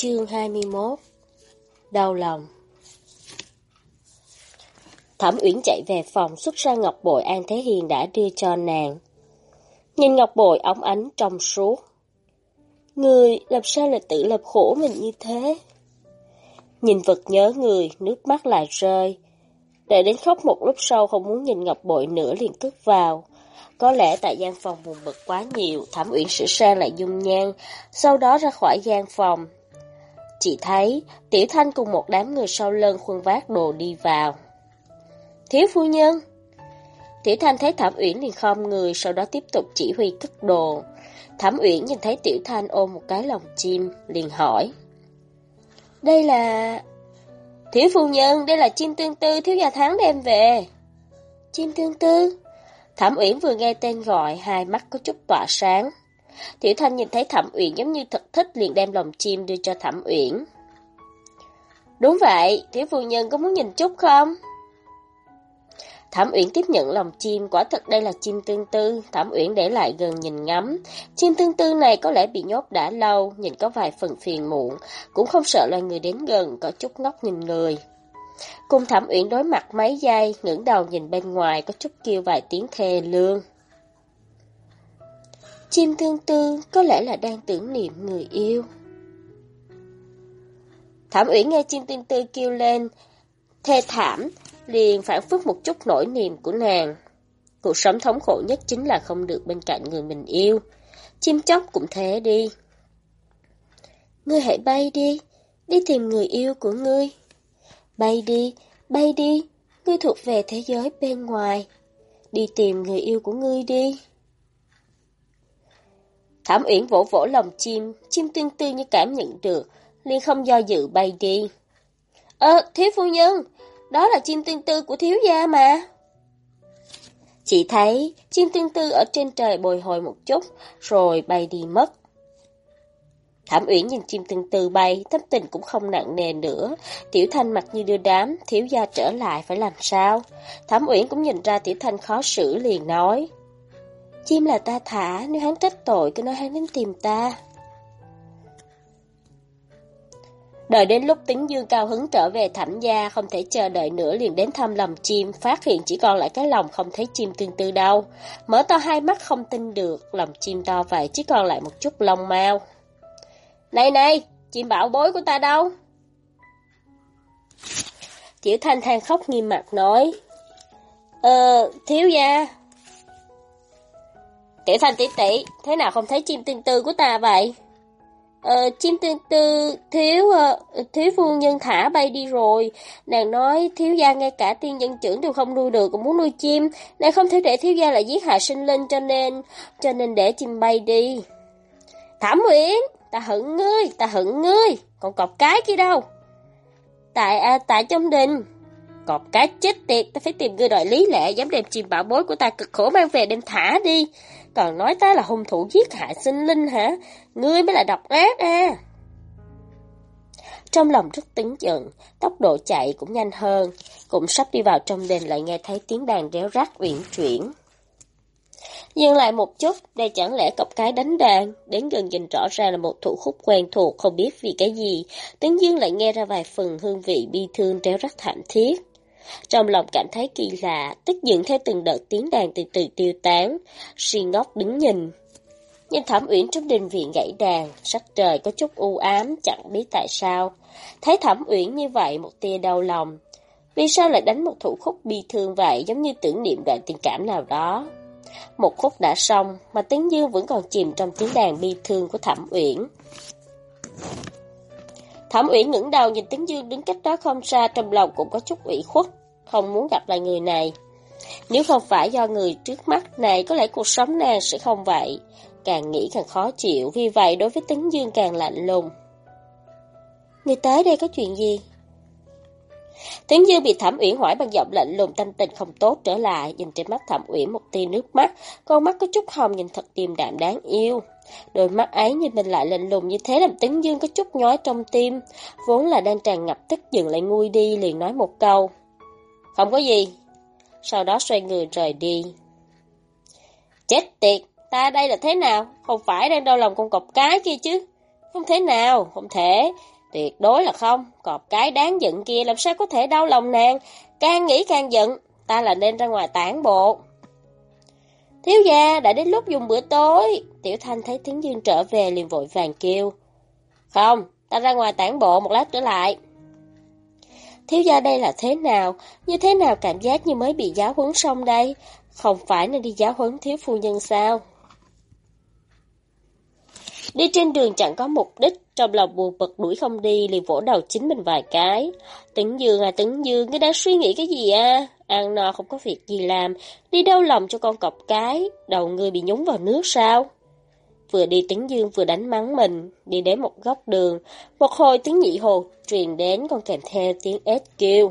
Chương 21. Đau lòng. Thẩm Uyển chạy về phòng xuất ra ngọc bội An Thế Hiền đã đưa cho nàng. Nhìn ngọc bội óng ánh trong suốt. Người làm sao lại tự làm khổ mình như thế? Nhìn vật nhớ người, nước mắt lại rơi. Đợi đến khóc một lúc sau không muốn nhìn ngọc bội nữa liền cất vào. Có lẽ tại gian phòng buồn bực quá nhiều, Thẩm Uyển sửa sang lại dung nhan, sau đó ra khỏi gian phòng. Chỉ thấy Tiểu Thanh cùng một đám người sau lưng khuân vác đồ đi vào. Thiếu phu nhân! Tiểu Thanh thấy Thẩm Uyển liền khom người, sau đó tiếp tục chỉ huy cất đồ. Thẩm Uyển nhìn thấy Tiểu Thanh ôm một cái lồng chim, liền hỏi. Đây là... Thiếu phu nhân, đây là chim tương tư thiếu gia Thắng đem về. Chim tương tư? Thẩm Uyển vừa nghe tên gọi, hai mắt có chút tỏa sáng. Tiểu Thanh nhìn thấy Thẩm Uyển giống như thật thích liền đem lồng chim đưa cho Thẩm Uyển. Đúng vậy, thiếu phu nhân có muốn nhìn chút không? Thẩm Uyển tiếp nhận lồng chim, quả thật đây là chim tương tư. Thẩm Uyển để lại gần nhìn ngắm. Chim tương tư này có lẽ bị nhốt đã lâu, nhìn có vài phần phiền muộn, cũng không sợ loài người đến gần, có chút ngốc nhìn người. Cùng Thẩm Uyển đối mặt mấy giây, ngẩng đầu nhìn bên ngoài, có chút kêu vài tiếng thê lương. Chim tương tư có lẽ là đang tưởng niệm người yêu. Thẩm Uyển nghe chim tương tư kêu lên thê thảm, liền phản phất một chút nỗi niềm của nàng. Cuộc sống thống khổ nhất chính là không được bên cạnh người mình yêu. Chim chóc cũng thế đi. Ngươi hãy bay đi, đi tìm người yêu của ngươi. Bay đi, ngươi thuộc về thế giới bên ngoài. Đi tìm người yêu của ngươi đi. Thẩm Uyển vỗ vỗ lòng chim, chim tương tư như cảm nhận được, liền không do dự bay đi. Thiếu phu nhân, đó là chim tương tư của thiếu gia mà. Chỉ thấy chim tương tư ở trên trời bồi hồi một chút, rồi bay đi mất. Thẩm Uyển nhìn chim tương tư bay, tâm tình cũng không nặng nề nữa. Tiểu Thanh mặt như đưa đám, thiếu gia trở lại phải làm sao? Thẩm Uyển cũng nhìn ra Tiểu Thanh khó xử liền nói. Chim là ta thả, nếu hắn trách tội cứ nói hắn đến tìm ta. Đợi đến lúc Tính Dương cao hứng trở về Thẩm gia, không thể chờ đợi nữa liền đến thăm lồng chim, phát hiện chỉ còn lại cái lồng không thấy chim tương tư đâu. Mở to hai mắt không tin được, lồng chim to vậy chỉ còn lại một chút lông mao. Này, chim bảo bối của ta đâu? Tiểu Thanh than khóc nghiêm mặt nói. Thiếu gia. Tiểu Thanh tỷ tỷ, thế nào không thấy chim tương tư của ta vậy? Chim tương tư thiếu phu nhân thả bay đi rồi. Nàng nói thiếu gia ngay cả tiên dân trưởng đều không nuôi được, cũng muốn nuôi chim. Nàng không thể để thiếu gia lại giết hại sinh linh, cho nên để chim bay đi. Thẩm Uyển, ta hận ngươi, còn cọp cái kia đâu? Tại trong đình. Cọp cái chết tiệt, ta phải tìm người đòi lý lẽ, dám đem chim bảo bối của ta cực khổ mang về đem thả đi. Còn nói ta là hung thủ giết hại sinh linh hả? Ngươi mới là độc ác à. Trong lòng rất tính giận, tốc độ chạy cũng nhanh hơn, cũng sắp đi vào trong đền lại nghe thấy tiếng đàn réo rắt uyển chuyển. Dừng lại một chút, đây chẳng lẽ cọp cái đánh đàn, đến gần nhìn rõ ra là một thủ khúc quen thuộc, không biết vì cái gì, Tấn Dương lại nghe ra vài phần hương vị bi thương réo rắt thảm thiết. Trong lòng cảm thấy kỳ lạ, tức giận theo từng đợt tiếng đàn từ từ tiêu tán, si ngốc đứng nhìn. Nhìn Thẩm Uyển trong đình viện gãy đàn, sắc trời có chút u ám, chẳng biết tại sao. Thấy Thẩm Uyển như vậy một tia đau lòng. Vì sao lại đánh một thủ khúc bi thương vậy, giống như tưởng niệm đoạn tình cảm nào đó. Một khúc đã xong, mà Tấn Dương vẫn còn chìm trong tiếng đàn bi thương của Thẩm Uyển. Thẩm Uyển ngẩng đầu nhìn Tấn Dương đứng cách đó không xa, trong lòng cũng có chút ủy khuất, không muốn gặp lại người này. Nếu không phải do người trước mắt này, có lẽ cuộc sống nàng sẽ không vậy. Càng nghĩ càng khó chịu, vì vậy đối với Tấn Dương càng lạnh lùng. Người tới đây có chuyện gì? Tấn Dương bị Thẩm Uyển hỏi bằng giọng lạnh lùng, tâm tình không tốt trở lại, nhìn trên mắt Thẩm Uyển một tia nước mắt, con mắt có chút hồng nhìn thật điềm đạm đáng yêu. Đôi mắt ấy nhìn mình lại lạnh lùng như thế làm Tấn Dương có chút nhói trong tim, vốn là đang tràn ngập tức giận lại nguôi đi, liền nói một câu. Không có gì. Sau đó xoay người rời đi. Chết tiệt, ta đây là thế nào? Không phải đang đau lòng con cọp cái kia chứ. Không thể nào, không thể. Tuyệt đối là không. Cọp cái đáng giận kia làm sao có thể đau lòng nàng. Càng nghĩ càng giận. Ta là nên ra ngoài tản bộ. Thiếu gia, đã đến lúc dùng bữa tối. Tiểu Thanh thấy Tiếng Dương trở về liền vội vàng kêu. Không, ta ra ngoài tản bộ một lát trở lại. Thiếu gia đây là thế nào? Như thế nào cảm giác như mới bị giáo huấn xong đây? Không phải nên đi giáo huấn thiếu phu nhân sao? Đi trên đường chẳng có mục đích, trong lòng buồn bực đuổi không đi, liền vỗ đầu chính mình vài cái. Tĩnh Dương à Tĩnh Dương, ngươi đang suy nghĩ cái gì à? Ăn no không có việc gì làm, đi đau lòng cho con cọp cái, đầu ngươi bị nhúng vào nước sao? Vừa đi Tĩnh Dương vừa đánh mắng mình, đi đến một góc đường, một hồi tiếng nhị hồ truyền đến còn kèm theo tiếng ếch kêu.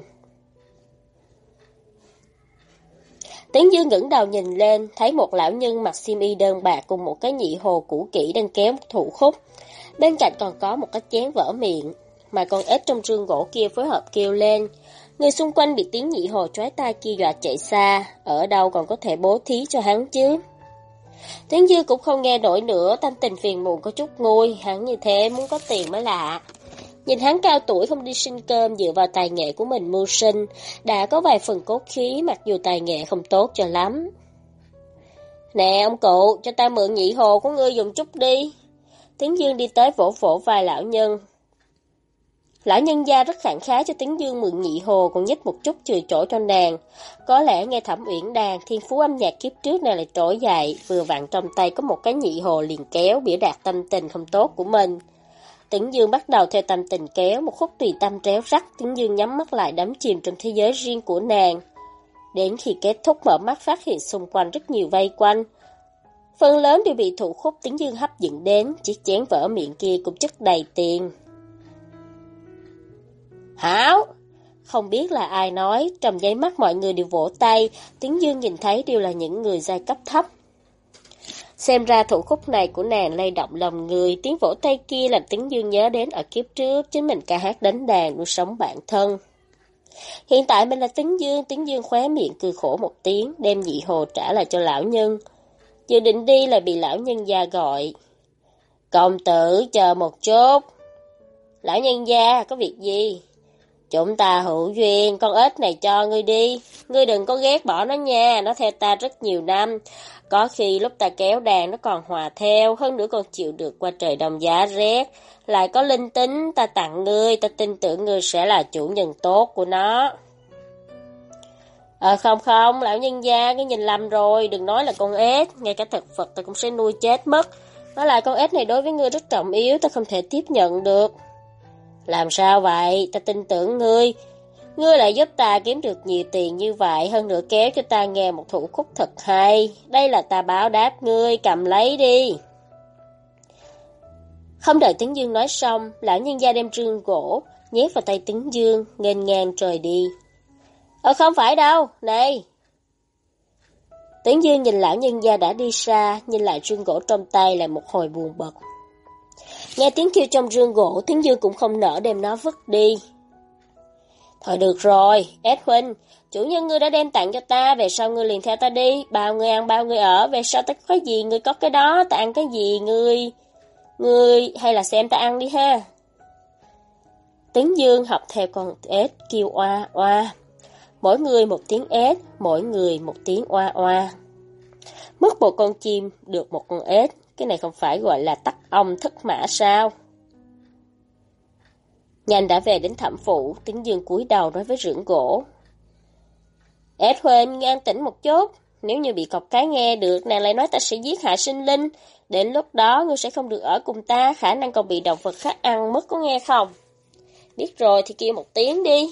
Tĩnh Dương ngẩng đầu nhìn lên, thấy một lão nhân mặc xiêm y đơn bạc cùng một cái nhị hồ cũ kỹ đang kéo một thủ khúc. Bên cạnh còn có một cái chén vỡ miệng, mà con ếch trong rương gỗ kia phối hợp kêu lên. Người xung quanh bị tiếng nhị hồ chói tai kia dọa chạy xa, ở đâu còn có thể bố thí cho hắn chứ. Tĩnh Dương cũng không nghe nổi nữa, tâm tình phiền muộn có chút nguôi, hắn như thế muốn có tiền mới lạ. Nhìn hắn cao tuổi không đi xin cơm dựa vào tài nghệ của mình mưu sinh, đã có vài phần cốt khí mặc dù tài nghệ không tốt cho lắm. Nè ông cụ, cho ta mượn nhị hồ của ngươi dùng chút đi. Tĩnh Dương đi tới vỗ vỗ vai lão nhân. Lão nhân gia rất khẳng khái cho Tĩnh Dương mượn nhị hồ, còn nhích một chút chừa chỗ cho nàng. Có lẽ nghe Thẩm Uyển đàn, thiên phú âm nhạc kiếp trước này lại trỗi dậy, vừa vặn trong tay có một cái nhị hồ liền kéo biểu đạt tâm tình không tốt của mình. Tĩnh Dương bắt đầu theo tâm tình kéo một khúc tùy tâm réo rắt, Tĩnh Dương nhắm mắt lại đắm chìm trong thế giới riêng của nàng. Đến khi kết thúc mở mắt phát hiện xung quanh rất nhiều vây quanh. Phần lớn đều bị thủ khúc Tĩnh Dương hấp dẫn đến, chiếc chén vỡ miệng kia cũng chất đầy tiền. Hảo! Không biết là ai nói, trong nháy mắt mọi người đều vỗ tay, Tĩnh Dương nhìn thấy đều là những người giai cấp thấp. Xem ra thủ khúc này của nàng lay động lòng người, tiếng vỗ tay kia làm Tĩnh Dương nhớ đến ở kiếp trước, chính mình ca hát đánh đàn nuôi sống bản thân. Hiện tại mình là Tĩnh Dương khóe miệng cười khổ một tiếng, đem nhị hồ trả lại cho lão nhân. Dự định đi là bị lão nhân gia gọi. Công tử chờ một chút. Lão nhân gia, có việc gì? Chúng ta hữu duyên, con ếch này cho ngươi đi. Ngươi đừng có ghét bỏ nó nha, nó theo ta rất nhiều năm. Có khi lúc ta kéo đàn nó còn hòa theo, hơn nữa còn chịu được qua trời đông giá rét. Lại có linh tính, ta tặng ngươi, ta tin tưởng ngươi sẽ là chủ nhân tốt của nó. Không, lão nhân gia, ngươi nhìn lầm rồi, đừng nói là con ếch, ngay cả thực vật ta cũng sẽ nuôi chết mất. Nói lại con ếch này đối với ngươi rất trọng yếu, ta không thể tiếp nhận được. Làm sao vậy? Ta tin tưởng ngươi. Ngươi lại giúp ta kiếm được nhiều tiền như vậy, hơn nữa kéo cho ta nghe một thủ khúc thật hay. Đây là ta báo đáp ngươi, cầm lấy đi. Không đợi Tĩnh Dương nói xong, lão nhân gia đem rương gỗ, nhét vào tay Tĩnh Dương, nghênh ngang trời đi. Không phải đâu, này. Tĩnh Dương nhìn lão nhân gia đã đi xa, nhìn lại rương gỗ trong tay lại một hồi buồn bực. Nghe tiếng kêu trong rương gỗ, Tĩnh Dương cũng không nỡ đem nó vứt đi. Thôi được rồi, ếch huynh, chủ nhân ngươi đã đem tặng cho ta, về sau ngươi liền theo ta đi, bao ngươi ăn bao ngươi ở, về sau ta có gì ngươi có cái đó, ta ăn cái gì ngươi hay là xem ta ăn đi ha. Tĩnh Dương học theo con ếch kêu oa oa, mỗi người một tiếng ếch, mỗi người một tiếng oa oa. Mất một con chim, được một con ếch, cái này không phải gọi là tắc ong thất mã sao? Nhanh đã về đến thẩm phủ, Tĩnh Dương cúi đầu nói với rưởng gỗ. Ếch huynh, nghe an tĩnh một chút, nếu như bị cọp cái nghe được, nàng lại nói ta sẽ giết hại sinh linh, đến lúc đó ngươi sẽ không được ở cùng ta, khả năng còn bị động vật khác ăn mất, có nghe không? Biết rồi thì kêu một tiếng đi.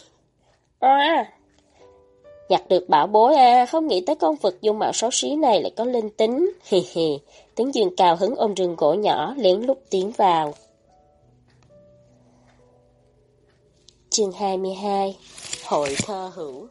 Nhặt được bảo bối à, không nghĩ tới con vật dung mạo xấu xí này lại có linh tính. Hì hì, Tĩnh Dương cao hứng ôm rừng gỗ nhỏ, lén lút tiến vào. Chương 22 Hội thơ hữu.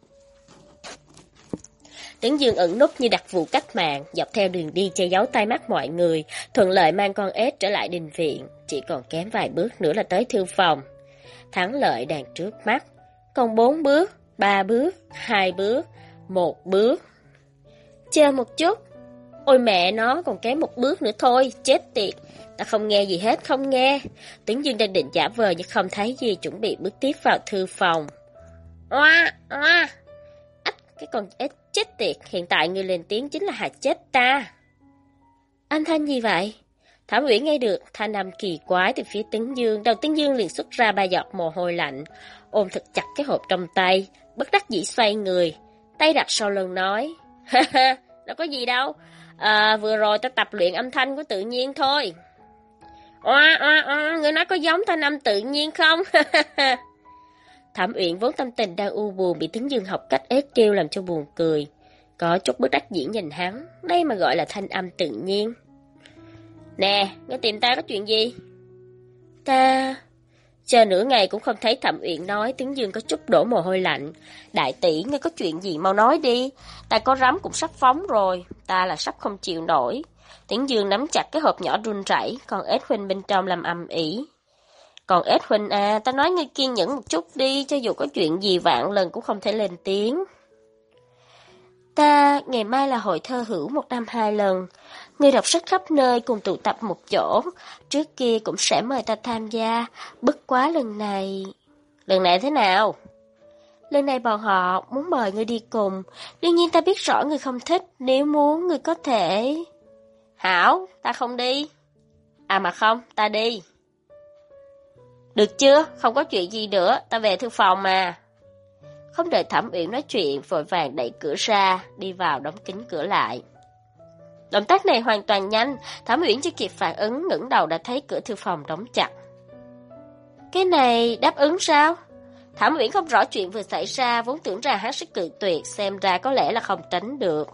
Tĩnh Dương ẩn núp như đặc vụ cách mạng, dọc theo đường đi che giấu tai mắt mọi người, thuận lợi mang con ếch trở lại đình viện, chỉ còn kém vài bước nữa là tới thư phòng. Thắng lợi đang trước mắt, còn 4 bước, 3 bước, 2 bước, 1 bước. Chờ một chút. Ôi mẹ nó, còn kém một bước nữa thôi, chết tiệt. Ta không nghe gì hết, không nghe. Tướng Dương đang định giả vờ nhưng không thấy gì, chuẩn bị bước tiếp vào thư phòng. Oa, oa. Ách, cái con ếch chết tiệt, hiện tại người lên tiếng chính là hại chết ta. Âm thanh gì vậy? Thẩm Uyển nghe được thanh âm kỳ quái từ phía Tướng Dương, đầu Tướng Dương liền xuất ra 3 giọt mồ hôi lạnh, ôm thật chặt cái hộp trong tay, bất đắc dĩ xoay người, tay đặt sau lưng nói, ha ha, đâu có gì đâu, vừa rồi ta tập luyện âm thanh của tự nhiên thôi. Oa oa oa, người nói có giống thanh âm tự nhiên không? Thẩm Uyển vốn tâm tình đang u buồn bị Tướng Dương học cách ếch kêu làm cho buồn cười, có chút bất đắc dĩ nhìn hắn, đây mà gọi là thanh âm tự nhiên. Nè, ngươi tìm ta có chuyện gì? Ta... Chờ nửa ngày cũng không thấy Thẩm Uyển nói, Tướng Dương có chút đổ mồ hôi lạnh. Đại tỷ, ngươi có chuyện gì mau nói đi. Ta có rắm cũng sắp phóng rồi, ta là sắp không chịu nổi. Tướng Dương nắm chặt cái hộp nhỏ run rẩy, còn ếch huynh bên trong làm ầm ĩ. Còn ếch huynh à, ta nói ngươi kiên nhẫn một chút đi, cho dù có chuyện gì vạn lần cũng không thể lên tiếng. Ta, ngày mai là hội thơ hữu 1 năm 2 lần. Người đọc sách khắp nơi cùng tụ tập một chỗ, trước kia cũng sẽ mời ta tham gia, bất quá lần này... Lần này thế nào? Lần này bọn họ muốn mời ngươi đi cùng, đương nhiên ta biết rõ ngươi không thích, nếu muốn ngươi có thể... Hảo, ta không đi. À mà không, ta đi. Được chưa, không có chuyện gì nữa, ta về thư phòng mà. Không đợi Thẩm Uyển nói chuyện, vội vàng đẩy cửa ra, đi vào đóng kín cửa lại. Động tác này hoàn toàn nhanh, Thẩm Uyển chưa kịp phản ứng, ngẩng đầu đã thấy cửa thư phòng đóng chặt. Cái này đáp ứng sao? Thẩm Uyển không rõ chuyện vừa xảy ra, vốn tưởng ra hắn sẽ cự tuyệt, xem ra có lẽ là không tránh được.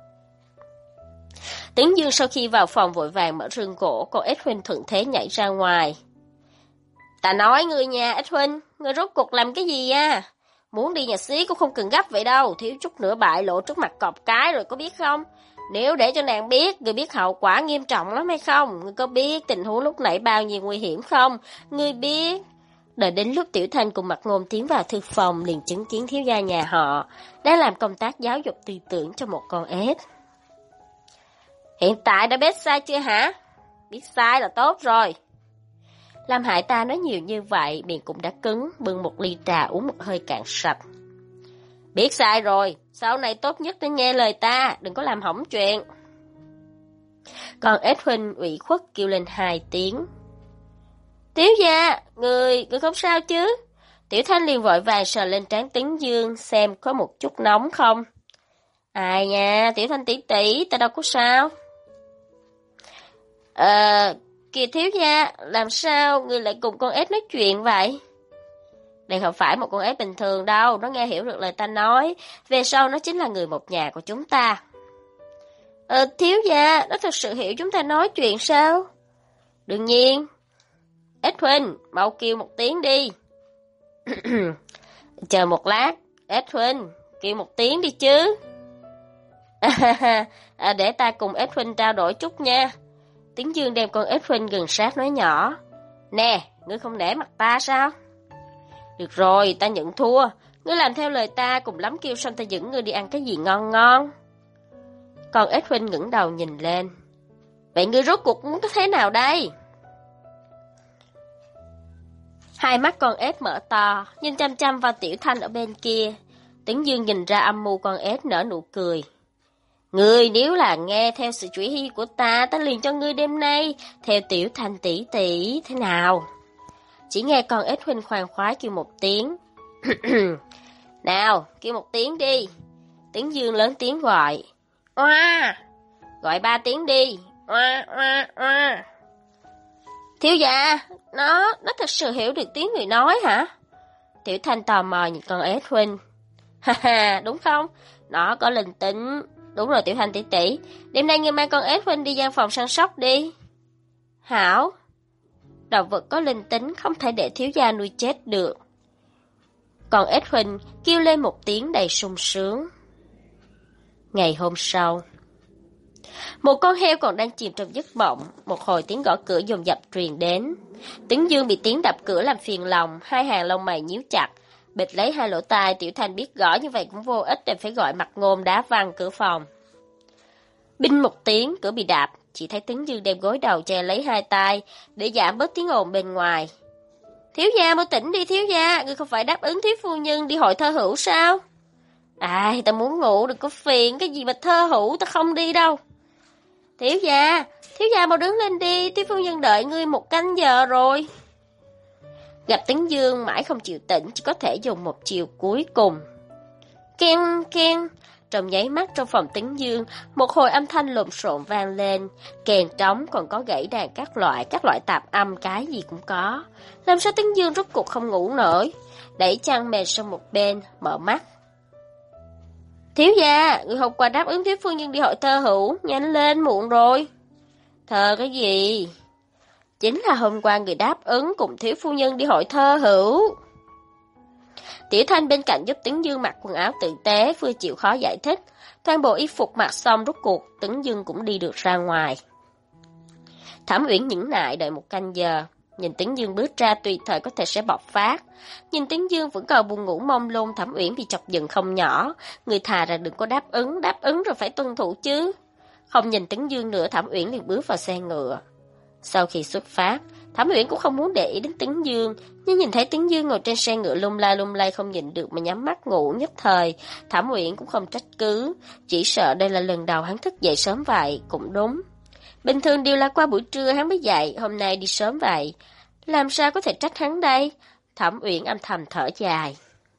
Tướng Dương sau khi vào phòng vội vàng mở rương gỗ, còn ếch huynh thuận thế nhảy ra ngoài. Ta nói ngươi nha, ếch huynh, ngươi rốt cuộc làm cái gì à? Muốn đi nhà xí cũng không cần gấp vậy đâu, thiếu chút nữa bại lộ trước mặt cọp cái rồi có biết không? Nếu để cho nàng biết, ngươi biết hậu quả nghiêm trọng lắm hay không? Ngươi có biết tình huống lúc nãy bao nhiêu nguy hiểm không? Ngươi biết... Đợi đến lúc Tiểu Thanh cùng Mặt Ngôn tiến vào thư phòng liền chứng kiến thiếu gia nhà họ đang làm công tác giáo dục tư tưởng cho một con ếch. Hiện tại đã biết sai chưa hả? Biết sai là tốt rồi. Làm hại ta nói nhiều như vậy, miệng cũng đã cứng, bưng một ly trà uống một hơi cạn sạch. Biết sai rồi, sau này tốt nhất nên nghe lời ta, đừng có làm hỏng chuyện. Còn ếch huynh ủy khuất kêu lên 2 tiếng. Tiểu gia, người không sao chứ? Tiểu Thanh liền vội vàng sờ lên trán Tướng Dương xem có một chút nóng không. Ai nha, Tiểu Thanh tỷ tỷ, ta đâu có sao. Kìa thiếu gia, làm sao người lại cùng con ếch nói chuyện vậy? Đây không phải một con ếch bình thường đâu, nó nghe hiểu được lời ta nói, về sau nó chính là người một nhà của chúng ta. Thiếu gia, nó thật sự hiểu chúng ta nói chuyện sao? Đương nhiên. Ếch huynh, mau kêu một tiếng đi. Chờ một lát, ếch huynh, kêu một tiếng đi chứ. Để ta cùng ếch huynh trao đổi chút nha. Tướng Dương đem con ếch huynh gần sát nói nhỏ. Nè, ngươi không nể mặt ta sao? Được rồi, ta nhận thua. Ngươi làm theo lời ta, cùng lắm kêu xong ta dẫn ngươi đi ăn cái gì ngon ngon. Con ếch huynh ngẩng đầu nhìn lên. Vậy ngươi rốt cuộc muốn thế nào đây? Hai mắt con ếch mở to, nhìn chăm chăm vào Tiểu Thanh ở bên kia. Tướng Dương nhìn ra âm mưu con ếch nở nụ cười. Ngươi nếu là nghe theo sự chỉ huy của ta, ta liền cho ngươi đêm nay, theo Tiểu Thanh tỷ tỷ, thế nào? Chỉ nghe con ếch huynh khoan khoái kêu một tiếng. Nào, kêu một tiếng đi. Tướng Dương lớn tiếng gọi. Oa! Gọi 3 tiếng đi. Oa, oa, oa. Thiếu gia, nó thật sự hiểu được tiếng người nói hả? Tiểu Thanh tò mò nhìn con ếch huynh. Ha ha, đúng không? Nó có linh tính. Đúng rồi Tiểu Thanh tỷ tỷ, đêm nay ngươi mang con ếch huynh đi gian phòng săn sóc đi. Hảo. Động vật có linh tính không thể để thiếu gia nuôi chết được. Còn ếch huynh kêu lên một tiếng đầy sung sướng. Ngày hôm sau, một con heo còn đang chìm trong giấc mộng, một hồi tiếng gõ cửa dồn dập truyền đến. Tướng Dương bị tiếng đập cửa làm phiền lòng, 2 hàng lông mày nhíu chặt, bịt lấy 2 lỗ tai. Tiểu Thanh biết gõ như vậy cũng vô ích, nên phải gọi Mặt Ngôn đá văng cửa phòng. Binh một tiếng, cửa bị đạp, chỉ thấy Tấn Dương đem gối đầu che lấy hai tay để giảm bớt tiếng ồn bên ngoài. Thiếu gia mau tỉnh đi thiếu gia, ngươi không phải đáp ứng thiếu phu nhân đi hội thơ hữu sao? Ai, ta muốn ngủ, đừng có phiền, cái gì mà thơ hữu, ta không đi đâu. Thiếu gia mau đứng lên đi, thiếu phu nhân đợi ngươi 1 canh giờ rồi. Gặp Tấn Dương mãi không chịu tỉnh, chỉ có thể dùng một chiều cuối cùng. Keng keng, trong nháy mắt trong phòng Tấn Dương, một hồi âm thanh lộn xộn vang lên, kèn trống còn có gãy đàn các loại tạp âm cái gì cũng có. Làm sao Tấn Dương rốt cuộc không ngủ nổi, đẩy chăn mền sang một bên, mở mắt. Thiếu gia, người hôm qua đáp ứng thiếu phu nhân đi hội thơ hữu, nhanh lên muộn rồi. Thơ cái gì? Chính là hôm qua người đáp ứng cùng thiếu phu nhân đi hội thơ hữu. Tiểu Thanh bên cạnh giúp Tấn Dương mặc quần áo tử tế, vừa chịu khó giải thích. Toàn bộ y phục mặc xong rốt cuộc, Tấn Dương cũng đi được ra ngoài. Thẩm Uyển nhẫn nại đợi 1 canh giờ, nhìn Tấn Dương bước ra tùy thời có thể sẽ bộc phát. Nhìn Tấn Dương vẫn còn buồn ngủ mông lung, Thẩm Uyển bị chọc giận không nhỏ. Người thà ra đừng có đáp ứng rồi phải tuân thủ chứ. Không nhìn Tấn Dương nữa, Thẩm Uyển liền bước vào xe ngựa. Sau khi xuất phát, Thẩm Uyển cũng không muốn để ý đến Tấn Dương, nhưng nhìn thấy Tấn Dương ngồi trên xe ngựa lung lay không nhịn được mà nhắm mắt ngủ nhất thời, Thẩm Uyển cũng không trách cứ, chỉ sợ đây là lần đầu hắn thức dậy sớm vậy, cũng đúng. Bình thường đều là qua buổi trưa hắn mới dậy, hôm nay đi sớm vậy, làm sao có thể trách hắn đây? Thẩm Uyển âm thầm thở dài.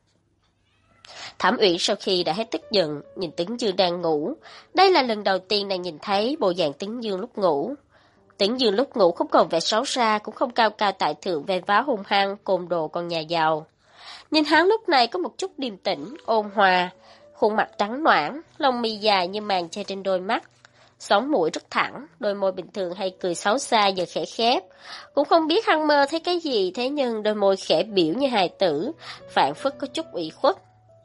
Thẩm Uyển sau khi đã hết tức giận, nhìn Tấn Dương đang ngủ, đây là lần đầu tiên nàng nhìn thấy bộ dạng Tấn Dương lúc ngủ. Tấn Dương lúc ngủ không còn vẻ xấu xa, cũng không cao cao tại thượng ve váo hung hăng, côn đồ con nhà giàu. Nhìn hắn lúc này có một chút điềm tĩnh, ôn hòa, khuôn mặt trắng ноãn, lông mi dài như màn che trên đôi mắt, sống mũi rất thẳng, đôi môi bình thường hay cười xấu xa giờ khẽ khép. Cũng không biết hắn mơ thấy cái gì, thế nhưng đôi môi khẽ biểu như hài tử, phảng phất có chút ủy khuất.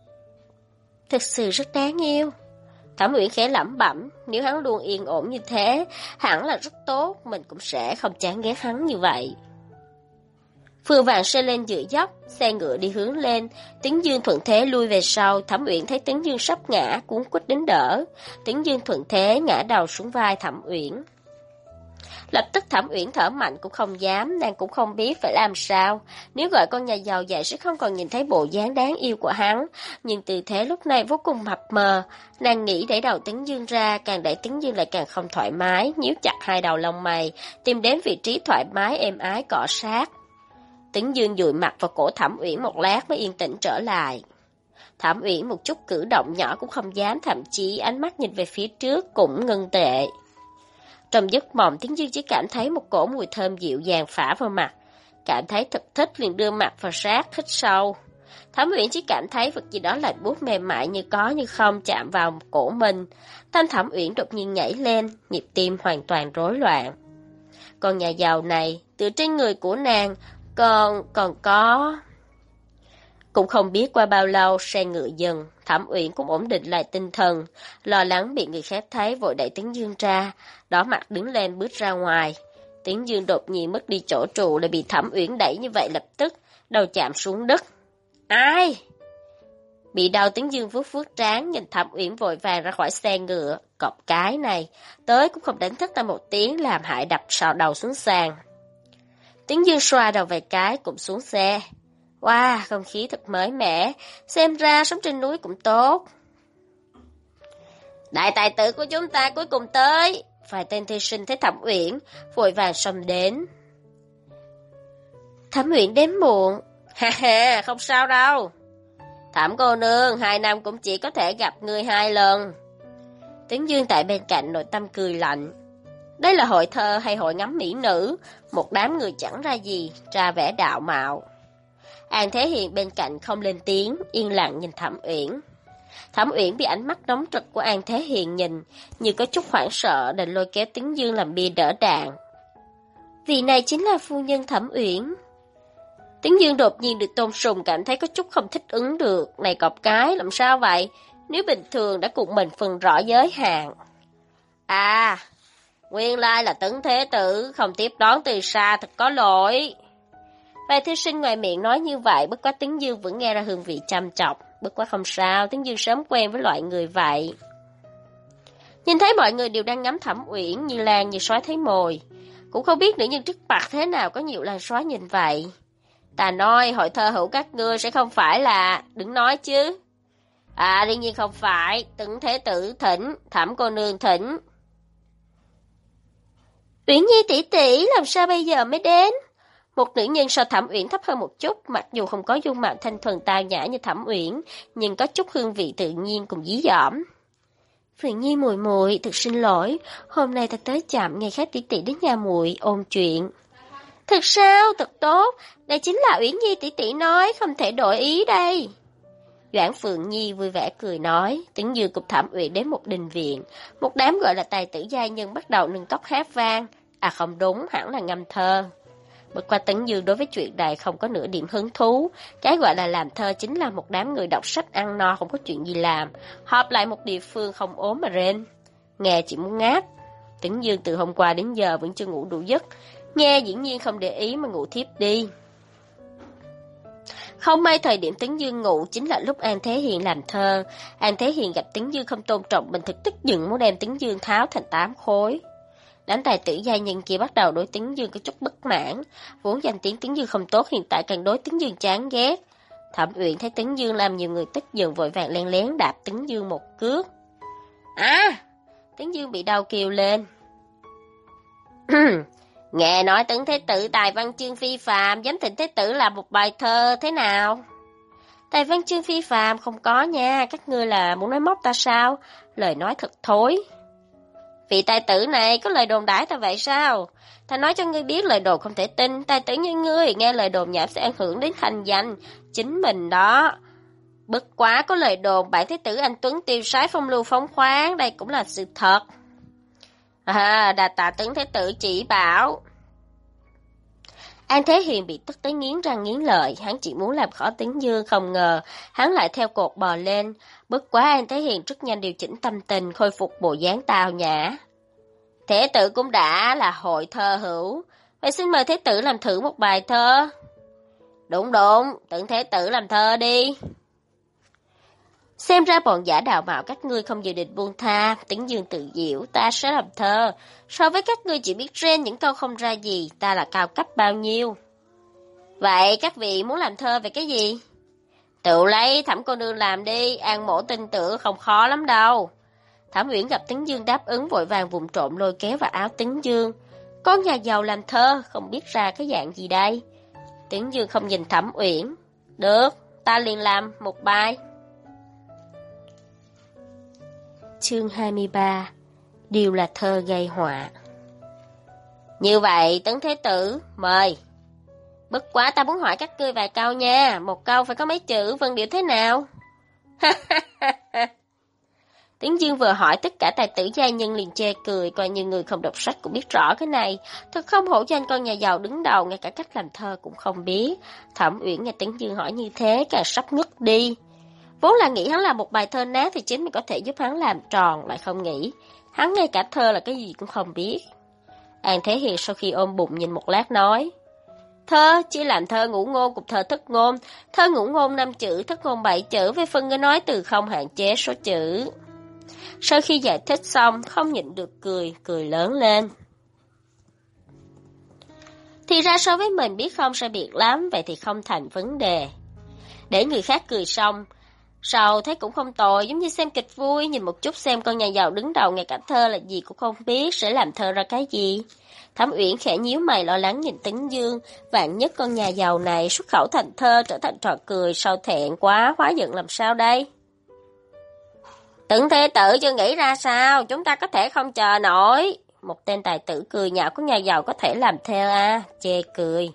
Thực sự rất đáng yêu. Thẩm Uyển khẽ lẩm bẩm, nếu hắn luôn yên ổn như thế, hẳn là rất tốt, mình cũng sẽ không chán ghét hắn như vậy. Phượng vàng xe lên giữa dốc, xe ngựa đi hướng lên, Tấn Dương thuận thế lui về sau, Thẩm Uyển thấy Tấn Dương sắp ngã, cuống quýt đến đỡ. Tấn Dương thuận thế ngã đầu xuống vai Thẩm Uyển. Lập tức Thẩm Uyển thở mạnh cũng không dám, nàng cũng không biết phải làm sao. Nếu gọi con nhà giàu dậy sẽ không còn nhìn thấy bộ dáng đáng yêu của hắn, nhưng tư thế lúc này vô cùng mập mờ. Nàng nghĩ đẩy đầu Tấn Dương ra, càng đẩy Tấn Dương lại càng không thoải mái, nhíu chặt hai đầu lông mày, tìm đến vị trí thoải mái êm ái cọ sát. Tấn Dương dụi mặt vào cổ Thẩm Uyển một lát mới yên tĩnh trở lại. Thẩm Uyển một chút cử động nhỏ cũng không dám, thậm chí ánh mắt nhìn về phía trước cũng ngưng tệ. Trong giấc mộng, Tấn Dương chỉ cảm thấy một cổ mùi thơm dịu dàng phả vào mặt, cảm thấy thật thích liền đưa mặt vào sát hít sâu. Thẩm Uyển chỉ cảm thấy vật gì đó lạnh buốt mềm mại như có như không chạm vào cổ mình. Thanh Thẩm Uyển đột nhiên nhảy lên, nhịp tim hoàn toàn rối loạn. Con nhà giàu này, từ trên người của nàng còn có... Cũng không biết qua bao lâu, xe ngựa dừng, Thẩm Uyển cũng ổn định lại tinh thần, lo lắng bị người khác thấy vội đẩy Tấn Dương ra, đỏ mặt đứng lên bước ra ngoài. Tấn Dương đột nhiên mất đi chỗ trụ lại bị Thẩm Uyển đẩy như vậy lập tức, đầu chạm xuống đất. Ai? Bị đau Tấn Dương vuốt trán, nhìn Thẩm Uyển vội vàng ra khỏi xe ngựa, cọp cái này, tới cũng không đánh thức ta một tiếng làm hại đập sọ đầu xuống sàn. Tấn Dương xoa đầu vài cái cũng xuống xe. Wow, không khí thật mới mẻ, xem ra sống trên núi cũng tốt. Đại tài tử của chúng ta cuối cùng tới. Vài tên thi sinh thấy Thẩm Uyển, vội vàng xông đến. Thẩm Uyển đến muộn. Ha ha, không sao đâu. Thẩm cô nương, 2 năm cũng chỉ có thể gặp người 2 lần. Tấn Dương tại bên cạnh nội tâm cười lạnh. Đây là hội thơ hay hội ngắm mỹ nữ, một đám người chẳng ra gì, ra vẻ đạo mạo. An Thế Hiền bên cạnh không lên tiếng, yên lặng nhìn Thẩm Uyển. Thẩm Uyển bị ánh mắt nóng rực của An Thế Hiền nhìn, như có chút hoảng sợ định lôi kéo Tấn Dương làm bia đỡ đạn. Vị này chính là phu nhân Thẩm Uyển. Tấn Dương đột nhiên được tôn sùng cảm thấy có chút không thích ứng được. Này cọp cái, làm sao vậy? Nếu bình thường đã cùng mình phân rõ giới hạn. À, nguyên lai là Tấn Thế Tử, không tiếp đón từ xa thật có lỗi. Vài thư sinh ngoài miệng nói như vậy, bất quá Tấn Dương vẫn nghe ra hương vị chăm chọc. Bất quá không sao, Tấn Dương sớm quen với loại người vậy. Nhìn thấy mọi người đều đang ngắm Thẩm Uyển như lan như sói thấy mồi. Cũng không biết nữ nhân trước mặt thế nào có nhiều làn sói nhìn vậy. Ta nói hội thơ hữu các ngươi sẽ không phải là... Đừng nói chứ. À đương nhiên không phải. Tửng Thế Tử thỉnh, Thẩm cô nương thỉnh. Uyển Nhi tỷ tỷ làm sao bây giờ mới đến? Một nữ nhân so Thẩm Uyển thấp hơn một chút, mặc dù không có dung mạo thanh thuần tao nhã như Thẩm Uyển, nhưng có chút hương vị tự nhiên cùng dí dỏm. Uyển Nhi muội muội, thật xin lỗi, hôm nay ta tới chậm, ngày khác tỷ tỷ đến nhà muội ôn chuyện. Thật sao? Thật tốt, đây chính là Uyển Nhi tỷ tỷ nói, không thể đổi ý đây. Doãn Phượng Nhi vui vẻ cười nói, Tấn Dương cùng Thẩm Uyển đến một đình viện, một đám gọi là tài tử giai nhân bắt đầu nâng cốc hát vang. À không đúng, hẳn là ngâm thơ. Bất qua Tấn Dương đối với chuyện này không có nửa điểm hứng thú. Cái gọi là làm thơ chính là một đám người đọc sách ăn no không có chuyện gì làm, họp lại một địa phương không ốm mà rên. Nghe chỉ muốn ngáp. Tấn Dương từ hôm qua đến giờ vẫn chưa ngủ đủ giấc. Nghe dĩ nhiên không để ý mà ngủ thiếp đi. Không may thời điểm Tấn Dương ngủ chính là lúc An Thế Hiền làm thơ. An Thế Hiền gặp Tấn Dương không tôn trọng mình, thực tức giận muốn đem Tấn Dương tháo thành 8 khối. Đám tài tử gia nhân kia bắt đầu đối Tấn Dương có chút bất mãn, vốn danh tiếng Tấn Dương không tốt, hiện tại càng đối Tấn Dương chán ghét. Thẩm Uyển thấy Tấn Dương làm nhiều người tức giận, vội vàng len lén đạp Tấn Dương một cước. Tấn Dương bị đau kêu lên. Nghe nói Tấn Thế Tử tài văn chương phi phàm, dám thỉnh Thế Tử làm một bài thơ thế nào? Tài văn chương phi phàm không có nha, các ngươi là muốn nói móc ta sao? Lời nói thật thối. Vị tài tử này có lời đồn đãi ta vậy sao? Ta nói cho ngươi biết lời đồn không thể tin, tài tử như ngươi nghe lời đồn nhảm sẽ ảnh hưởng đến thành danh chính mình đó. Bất quá có lời đồn bản Thế Tử anh Tuấn tiêu sái phong lưu phóng khoáng, đây cũng là sự thật. Đà tạ Tấn Thế Tử chỉ bảo. An Thế Hiền bị tức tới nghiến răng nghiến lợi, hắn chỉ muốn làm khó Tấn Dương, không ngờ hắn lại theo cột bò lên. Bất quá An Thế Hiền rất nhanh điều chỉnh tâm tình, khôi phục bộ dáng tao nhã. Thế Tử cũng đã là hội thơ hữu, vậy xin mời Thế Tử làm thử một bài thơ. Đúng, Tấn Thế Tử làm thơ đi. Xem ra bọn giả đạo mạo các ngươi không dự định buông tha. Tấn Dương tự diễu, ta sẽ làm thơ. So với các ngươi chỉ biết rên những câu không ra gì, ta là cao cấp bao nhiêu. Vậy các vị muốn làm thơ về cái gì? Tự lấy Thẩm cô nương làm đi, An mỗ tin tưởng không khó lắm đâu. Thẩm Uyển gặp Tấn Dương đáp ứng, vội vàng vụng trộm lôi kéo vào áo Tấn Dương. Con nhà giàu làm thơ, không biết ra cái dạng gì đây. Tấn Dương không nhìn Thẩm Uyển. Được, ta liền làm một bài. Chương 23. Đều là thơ gây họa. Như vậy, Tấn Thế Tử, mời. Bất quá ta muốn hỏi các ngươi vài câu nha, một câu phải có mấy chữ, vần điệu thế nào? Tấn Dương vừa hỏi, tất cả tài tử gia nhân liền chê cười, coi như người không đọc sách cũng biết rõ cái này. Thật không hổ danh con nhà giàu đứng đầu, ngay cả cách làm thơ cũng không biết. Thẩm Uyển nghe Tấn Dương hỏi như thế, càng sắp ngất đi. Vốn là nghĩ hắn làm một bài thơ nát thì chính mình có thể giúp hắn làm tròn, lại không nghĩ hắn ngay cả thơ là cái gì cũng không biết. An Thế Hiền sau khi ôm bụng nhìn một lát nói, thơ chỉ làm thơ ngũ ngôn cùng thơ thất ngôn. Thơ ngũ ngôn 5 chữ, thất ngôn 7 chữ, với phân ngươi nói từ không hạn chế số chữ. Sau khi giải thích xong, không nhịn được cười lớn lên. Thì ra so với mình biết không sai biệt lắm, vậy thì không thành vấn đề. Để người khác cười xong, sau thấy cũng không tồi, giống như xem kịch vui, nhìn một chút xem con nhà giàu đứng đầu ngay cả thơ là gì cũng không biết, sẽ làm thơ ra cái gì. Thẩm Uyển khẽ nhíu mày lo lắng nhìn Tấn Dương, vạn nhất con nhà giàu này xuất khẩu thành thơ trở thành trò cười, sau thẹn quá, hóa giận làm sao đây? Tấn Thế Tử chưa nghĩ ra sao, chúng ta có thể không chờ nổi. Một tên tài tử cười nhạo, có nhà giàu có thể làm thơ à, chê cười.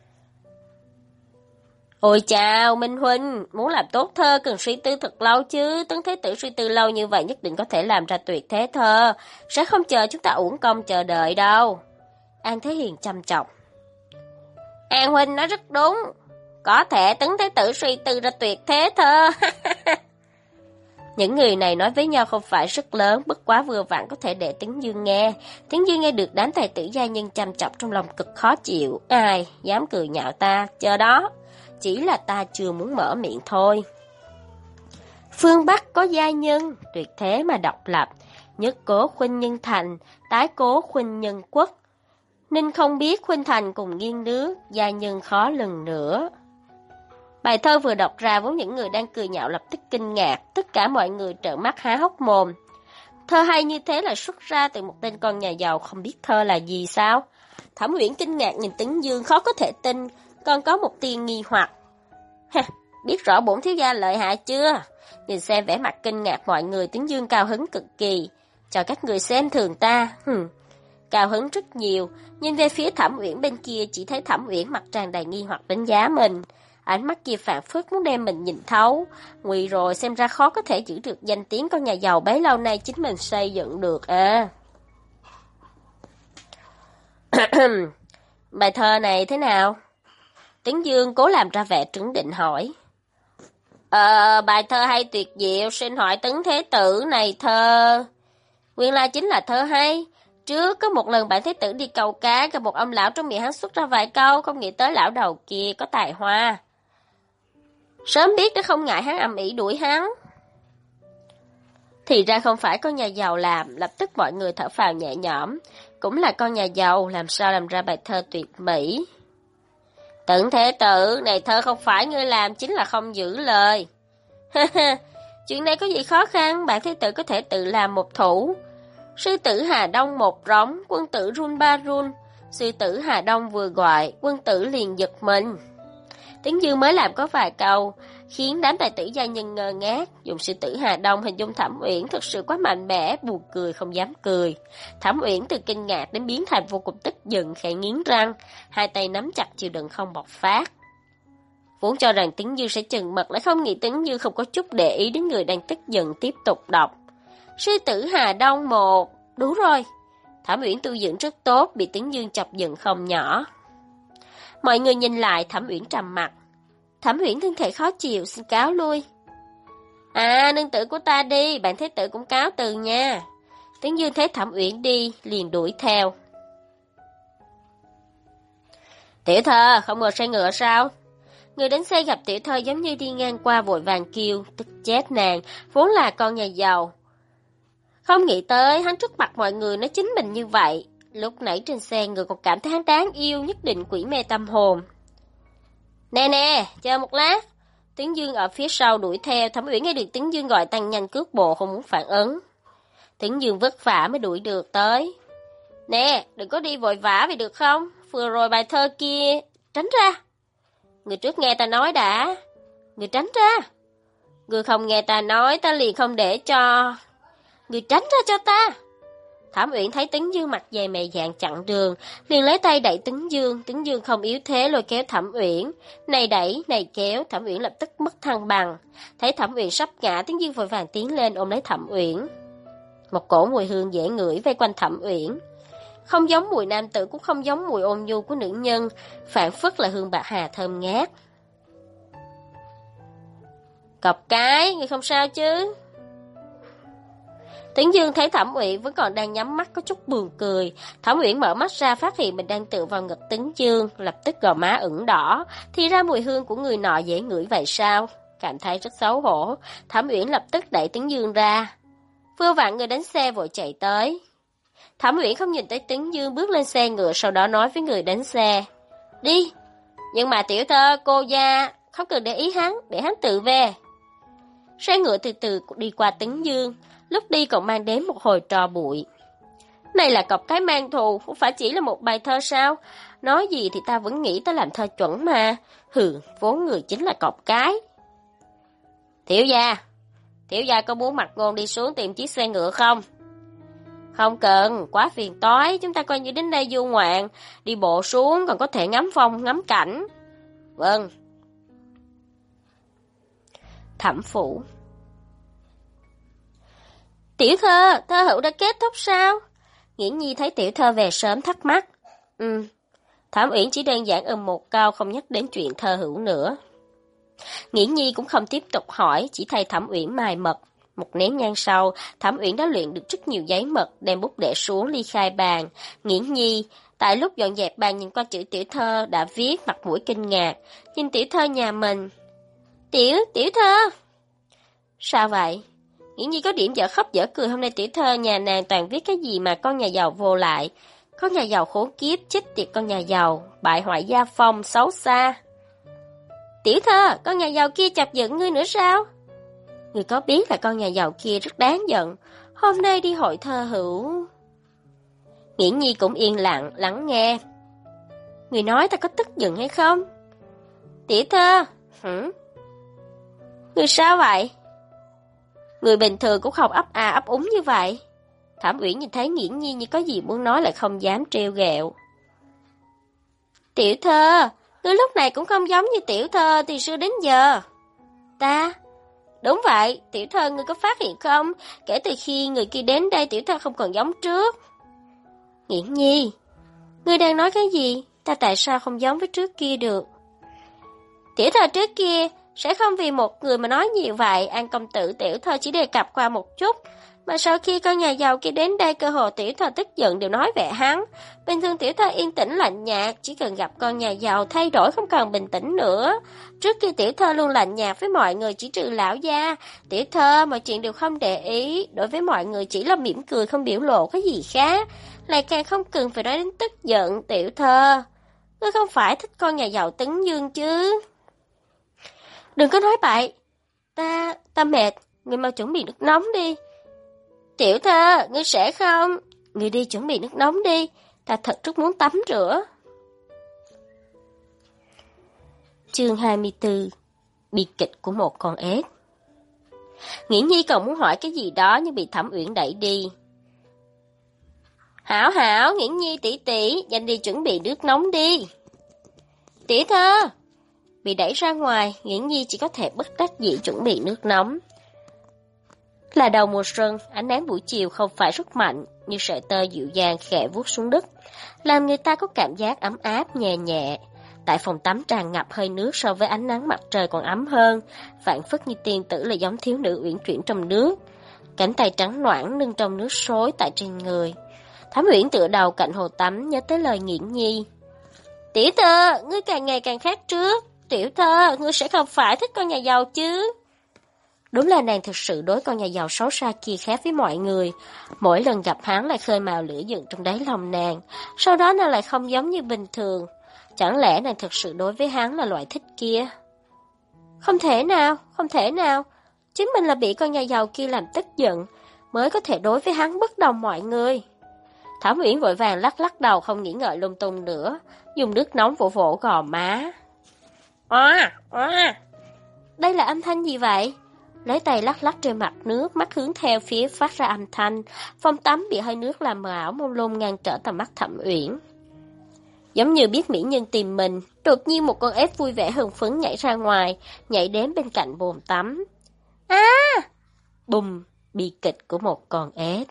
Ôi chào, Minh Huynh, muốn làm tốt thơ cần suy tư thật lâu chứ, Tấn Thế Tử suy tư lâu như vậy nhất định có thể làm ra tuyệt thế thơ, sẽ không chờ chúng ta uổng công chờ đợi đâu. An Thế Hiền chăm chọc. An Huynh nói rất đúng, có thể Tấn Thế Tử suy tư ra tuyệt thế thơ. Những người này nói với nhau không phải rất lớn, bất quá vừa vặn có thể để Tấn Dương nghe. Tấn Dương nghe được đám tài tử gia nhân chăm chọc trong lòng cực khó chịu. Ai dám cười nhạo ta, chờ đó. Chỉ là ta chưa muốn mở miệng thôi. Phương Bắc có gia nhân, tuyệt thế mà độc lập. nhất cố khuynh nhân thành, tái cố khuynh nhân quốc. Ninh không biết khuynh thành cùng nghiêng nước, gia nhân khó lần nữa. Bài thơ vừa đọc ra vốn những người đang cười nhạo lập tức kinh ngạc, tất cả mọi người trợn mắt há hốc mồm. Thơ hay như thế là xuất ra từ một tên con nhà giàu không biết thơ là gì sao? Thẩm Uyển kinh ngạc nhìn Tấn Dương khó có thể tin, còn có một tia nghi hoặc. Ha, biết rõ bổn thiếu gia lợi hại chưa? Nhìn xem vẻ mặt kinh ngạc mọi người, Tấn Dương cao hứng cực kỳ. Cho các người xem thường ta. Cao hứng rất nhiều, nhìn về phía Thẩm Uyển bên kia chỉ thấy Thẩm Uyển mặt tràn đầy nghi hoặc đánh giá mình. Ánh mắt kia phảng phất muốn đem mình nhìn thấu. Nguy rồi, xem ra khó có thể giữ được danh tiếng con nhà giàu bấy lâu nay chính mình xây dựng được à. Bài thơ này thế nào? Tấn Dương cố làm ra vẻ trấn định hỏi. Bài thơ hay tuyệt diệu, xin hỏi Tấn Thế Tử này thơ. Nguyên lai chính là thơ hay. Trước có một lần bạn Thế Tử đi câu cá, gặp một ông lão trong miệng hắn xuất ra vài câu, không nghĩ tới lão đầu kia có tài hoa. Sớm biết đã không ngại hắn ầm ĩ đuổi hắn. Thì ra không phải con nhà giàu làm, lập tức mọi người thở phào nhẹ nhõm. Cũng là con nhà giàu, làm sao làm ra bài thơ tuyệt mỹ. Tấn Thế Tử, này thơ không phải ngươi làm, chính là không giữ lời. Chuyện này có gì khó khăn, bạn Thế Tử có thể tự làm một thủ. Sư tử Hà Đông một rống, quân tử run ba run. Sư tử Hà Đông vừa gọi, quân tử liền giật mình. Tấn Dương mới làm có vài câu, khiến đám tài tử gia nhân ngơ ngác. Dùng sư tử Hà Đông hình dung Thẩm Uyển thật sự quá mạnh mẽ, buồn cười không dám cười. Thẩm Uyển từ kinh ngạc đến biến thành vô cùng tức giận, khẽ nghiến răng, hai tay nắm chặt chịu đựng không bộc phát. Vốn cho rằng Tấn Dương sẽ chừng mực, lại không nghĩ Tấn Dương không có chút để ý đến người đang tức giận, tiếp tục đọc. Sư tử Hà Đông một, đúng rồi. Thẩm Uyển tu dưỡng rất tốt, bị Tấn Dương chọc giận không nhỏ. Mọi người nhìn lại, Thẩm Uyển trầm mặt. Thẩm Uyển thân thể khó chịu, xin cáo lui. À, nương tử của ta đi, bạn Thế Tử cũng cáo từ nha. Tấn Dương thấy Thẩm Uyển đi, liền đuổi theo. Tiểu thơ, không ngồi xe ngựa sao? Người đánh xe gặp tiểu thơ giống như đi ngang qua vội vàng kêu, tức chết nàng, vốn là con nhà giàu. Không nghĩ tới, hắn trước mặt mọi người nói chính mình như vậy. Lúc nãy trên xe người còn cảm thấy hắn đáng yêu, nhất định quỷ mê tâm hồn. Nè nè, chờ một lát. Tấn Dương ở phía sau đuổi theo, Thẩm Uyển nghe được Tấn Dương gọi tăng nhanh cước bộ không muốn phản ứng. Tấn Dương vất vả mới đuổi được tới. Nè, đừng có đi vội vã vậy được không? Vừa rồi bài thơ kia, tránh ra. Người trước nghe ta nói đã. Người tránh ra. Người không nghe ta nói, ta liền không để cho. Người tránh ra cho ta. Thẩm Uyển thấy Tấn Dương mặt dày mày dạn chặn đường, liền lấy tay đẩy Tấn Dương không yếu thế lôi kéo Thẩm Uyển. Này đẩy, này kéo, Thẩm Uyển lập tức mất thăng bằng. Thấy Thẩm Uyển sắp ngã, Tấn Dương vội vàng tiến lên ôm lấy Thẩm Uyển. Một cổ mùi hương dễ ngửi vây quanh Thẩm Uyển. Không giống mùi nam tử cũng không giống mùi ôn nhu của nữ nhân, phảng phất là hương bạc hà thơm ngát. Cọp cái, người không sao chứ? Tấn Dương thấy Thẩm Uyển vẫn còn đang nhắm mắt có chút buồn cười. Thẩm Uyển mở mắt ra phát hiện mình đang tựa vào ngực Tấn Dương, lập tức gò má ửng đỏ. Thì ra mùi hương của người nọ dễ ngửi vậy sao? Cảm thấy rất xấu hổ. Thẩm Uyển lập tức đẩy Tấn Dương ra. Vừa vặn người đánh xe vội chạy tới. Thẩm Uyển không nhìn tới Tấn Dương bước lên xe ngựa, sau đó nói với người đánh xe. Đi! Nhưng mà tiểu thơ, cô gia, không cần để ý hắn, để hắn tự về. Xe ngựa từ từ đi qua Tấn Dương. Lúc đi còn mang đến một hồi tro bụi. Này là cọc cái mang thù, không phải chỉ là một bài thơ sao? Nói gì thì ta vẫn nghĩ ta làm thơ chuẩn mà. Vốn người chính là cọc cái. Tiểu gia có muốn mặc ngôn đi xuống tìm chiếc xe ngựa không? Không cần, quá phiền toái, chúng ta coi như đến đây du ngoạn, đi bộ xuống còn có thể ngắm phong, ngắm cảnh. Vâng. Thẩm phủ. Tiểu thơ, thơ hữu đã kết thúc sao? Nghiễn Nhi thấy tiểu thơ về sớm thắc mắc. Thẩm Uyển chỉ đơn giản một câu, không nhắc đến chuyện thơ hữu nữa. Nghiễn Nhi cũng không tiếp tục hỏi, chỉ thay Thẩm Uyển mài mật. Một nén nhang sau, Thẩm Uyển đã luyện được rất nhiều giấy mật, đem bút để xuống ly khai bàn. Nghiễn Nhi, tại lúc dọn dẹp bàn nhìn qua chữ tiểu thơ đã viết, mặt mũi kinh ngạc, nhìn tiểu thơ nhà mình. Tiểu thơ! Sao vậy? Nghiễn Nhi có điểm dở khóc dở cười, hôm nay tiểu thơ nhà nàng toàn viết cái gì mà con nhà giàu vô lại. Con nhà giàu khốn kiếp, chết tiệt con nhà giàu, bại hoại gia phong, xấu xa. Tiểu thơ, con nhà giàu kia chọc giận ngươi nữa sao? Ngươi có biết là con nhà giàu kia rất đáng giận, hôm nay đi hội thơ hữu. Nghiễn Nhi cũng yên lặng, lắng nghe. Ngươi nói ta có tức giận hay không? Tiểu thơ, Ngươi sao vậy? Người bình thường cũng không ấp a ấp úng như vậy. Thẩm Uyển nhìn thấy Nghiễn Nhi như có gì muốn nói lại không dám trêu ghẹo. Tiểu thơ, ngươi lúc này cũng không giống như tiểu thơ từ xưa đến giờ. Ta? Đúng vậy, tiểu thơ ngươi có phát hiện không? Kể từ khi người kia đến đây tiểu thơ không còn giống trước. Nghiễn Nhi, ngươi đang nói cái gì? Ta tại sao không giống với trước kia được? Tiểu thơ trước kia sẽ không vì một người mà nói nhiều vậy. An công tử tiểu thơ chỉ đề cập qua một chút. Mà sau khi con nhà giàu kia đến đây, cơ hồ tiểu thơ tức giận đều nói về hắn. Bình thường tiểu thơ yên tĩnh lạnh nhạt, chỉ cần gặp con nhà giàu thay đổi không còn bình tĩnh nữa. Trước kia tiểu thơ luôn lạnh nhạt với mọi người, chỉ trừ lão gia. Tiểu thơ mọi chuyện đều không để ý, đối với mọi người chỉ là mỉm cười không biểu lộ cái gì khác. Lại càng không cần phải nói đến tức giận. Tiểu thơ, ngươi không phải thích con nhà giàu Tấn Dương chứ? Đừng có nói bậy. Ta mệt, ngươi mau chuẩn bị nước nóng đi. Tiểu thơ, ngươi sẽ không? Ngươi đi chuẩn bị nước nóng đi, ta thật rất muốn tắm rửa. Chương 24. Bi kịch của một con ếch. Nghiễn Nhi còn muốn hỏi cái gì đó nhưng bị Thẩm Uyển đẩy đi. Hảo, Nghiễn Nhi tỷ tỷ, nhanh đi chuẩn bị nước nóng đi. Tiểu thơ, bị đẩy ra ngoài, Nghiễn Nhi chỉ có thể bất đắc dĩ chuẩn bị nước nóng. Là đầu mùa xuân, ánh nắng buổi chiều không phải rất mạnh, như sợi tơ dịu dàng khẽ vuốt xuống đất, làm người ta có cảm giác ấm áp nhẹ nhẹ. Tại phòng tắm tràn ngập hơi nước so với ánh nắng mặt trời còn ấm hơn, phảng phất như tiên tử là giống thiếu nữ uyển chuyển trong nước. Cánh tay trắng nõn nâng trong nước sôi tại trên người. Thẩm Uyển tựa đầu cạnh hồ tắm nhớ tới lời Nghiễn Nhi. Tiểu thơ, ngươi càng ngày càng khác trước. Tiểu thơ, ngươi sẽ không phải thích con nhà giàu chứ? Đúng là nàng thực sự đối con nhà giàu xấu xa kia khác với mọi người. Mỗi lần gặp hắn lại khơi mào lửa giận trong đáy lòng nàng. Sau đó nàng lại không giống như bình thường. Chẳng lẽ nàng thực sự đối với hắn là loại thích kia? Không thể nào. Chính mình là bị con nhà giàu kia làm tức giận, mới có thể đối với hắn bất đồng mọi người. Thẩm Uyển vội vàng lắc đầu không nghĩ ngợi lung tung nữa, dùng nước nóng vỗ vỗ gò má. Đây là âm thanh gì vậy? Lấy tay lắc trên mặt nước, mắt hướng theo phía phát ra âm thanh. Phòng tắm bị hơi nước làm mờ ảo mông lung ngăn trở tầm mắt Thẩm Uyển. Giống như biết mỹ nhân tìm mình, đột nhiên một con ếch vui vẻ hưng phấn nhảy ra ngoài, nhảy đến bên cạnh bồn tắm. Bùm, bi kịch của một con ếch.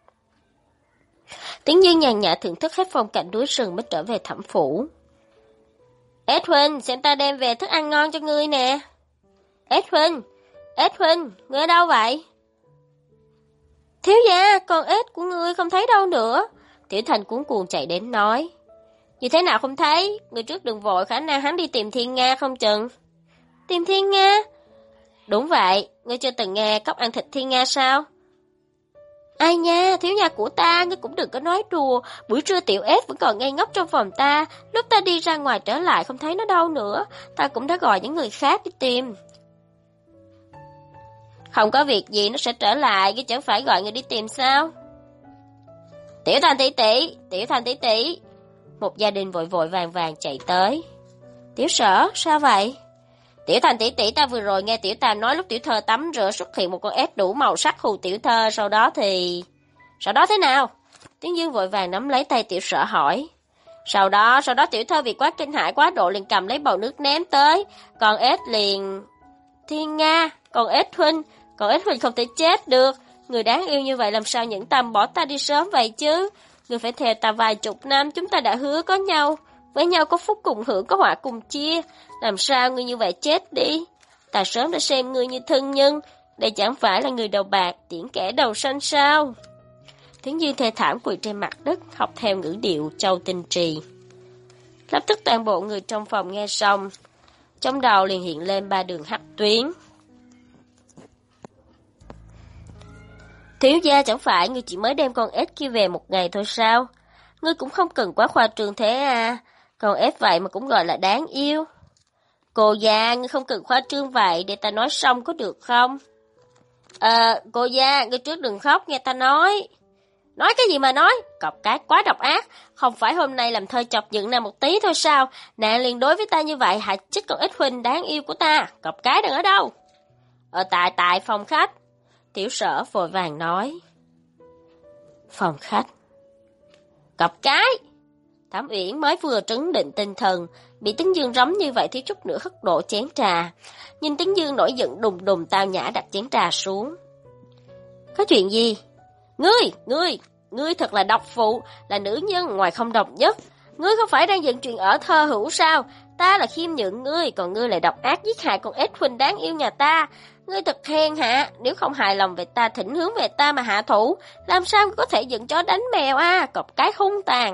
Tiếng Dương nhàn nhã thưởng thức hết phong cảnh núi rừng mới trở về Thẩm phủ. Ếch huynh, xem ta đem về thức ăn ngon cho ngươi nè. Ếch huynh, ngươi ở đâu vậy? Thiếu gia, con ếch của ngươi không thấy đâu nữa. Tiểu Thành cuống cuồng chạy đến nói. Như thế nào không thấy? Ngươi trước đừng vội, khả năng hắn đi tìm Thiên Nga không chừng. Tìm Thiên Nga? Đúng vậy, ngươi chưa từng nghe cóc ăn thịt Thiên Nga sao? Ai nha, thiếu gia của ta, ngươi cũng đừng có nói đùa. Buổi trưa tiểu ếch vẫn còn ngây ngốc trong phòng ta. Lúc ta đi ra ngoài trở lại không thấy nó đâu nữa. Ta cũng đã gọi những người khác đi tìm. Không có việc gì nó sẽ trở lại, chứ chẳng phải gọi người đi tìm sao? Tiểu Thành tỷ tỷ. Một gia đình vội vàng chạy tới. Tiểu Sở, sao vậy? Tiểu Thành tỷ tỷ, ta vừa rồi nghe tiểu Tam nói lúc tiểu thơ tắm rửa xuất hiện một con ếch đủ màu sắc hù tiểu thơ, sau đó thế nào? Tiếng Dương vội vàng nắm lấy tay Tiểu Sở hỏi. Sau đó tiểu thơ vì quá kinh hãi quá độ liền cầm lấy bầu nước ném tới, con ếch liền... Thiên Nga, con ếch huynh không thể chết được, người đáng yêu như vậy làm sao nhẫn tâm bỏ ta đi sớm vậy chứ? Người phải theo ta vài chục năm, chúng ta đã hứa có nhau, với nhau có phúc cùng hưởng, có họa cùng chia, làm sao ngươi như vậy chết đi? Ta sớm đã xem ngươi như thân nhân, đây chẳng phải là người đầu bạc tiễn kẻ đầu xanh sao? Tiếng Dương thê thảm quỳ trên mặt đất, học theo ngữ điệu Châu Tinh Trì. Lập tức toàn bộ người trong phòng nghe xong, trong đầu liền hiện lên 3 đường hắc tuyến. Thiếu gia, chẳng phải ngươi chỉ mới đem con ếch kia về một ngày thôi sao? Ngươi cũng không cần quá khoa trương thế à. Con ếch vậy mà cũng gọi là đáng yêu. Cô già, ngươi không cần khoa trương vậy, để ta nói xong có được không? Cô già, ngươi trước đừng khóc, nghe ta nói. Nói cái gì mà nói? Cọp cái quá độc ác. Không phải hôm nay làm thơ chọc giận nàng một tí thôi sao? Nàng liền đối với ta như vậy, hại chết con ếch huynh đáng yêu của ta. Cọp cái đừng ở đâu? Tại phòng khách. Tiểu Sở vội vàng nói. Phòng khách. Cọp cái. Thẩm Uyển mới vừa trấn định tinh thần, bị Tấn Dương rống như vậy thiếu chút nữa hất đổ chén trà. Nhìn Tấn Dương nổi giận đùng đùng tao nhã đặt chén trà xuống. Có chuyện gì? Ngươi thật là độc phụ, là nữ nhân ngoài không độc nhất. Ngươi không phải đang dựng chuyện ở thơ hữu sao? Ta là khiêm nhượng ngươi, còn ngươi lại độc ác giết hại con ếch huynh đáng yêu nhà ta. Ngươi thật hèn hạ, nếu không hài lòng về ta, thỉnh hướng về ta mà hạ thủ, làm sao có thể dựng chó đánh mèo à, cọp cái hung tàn.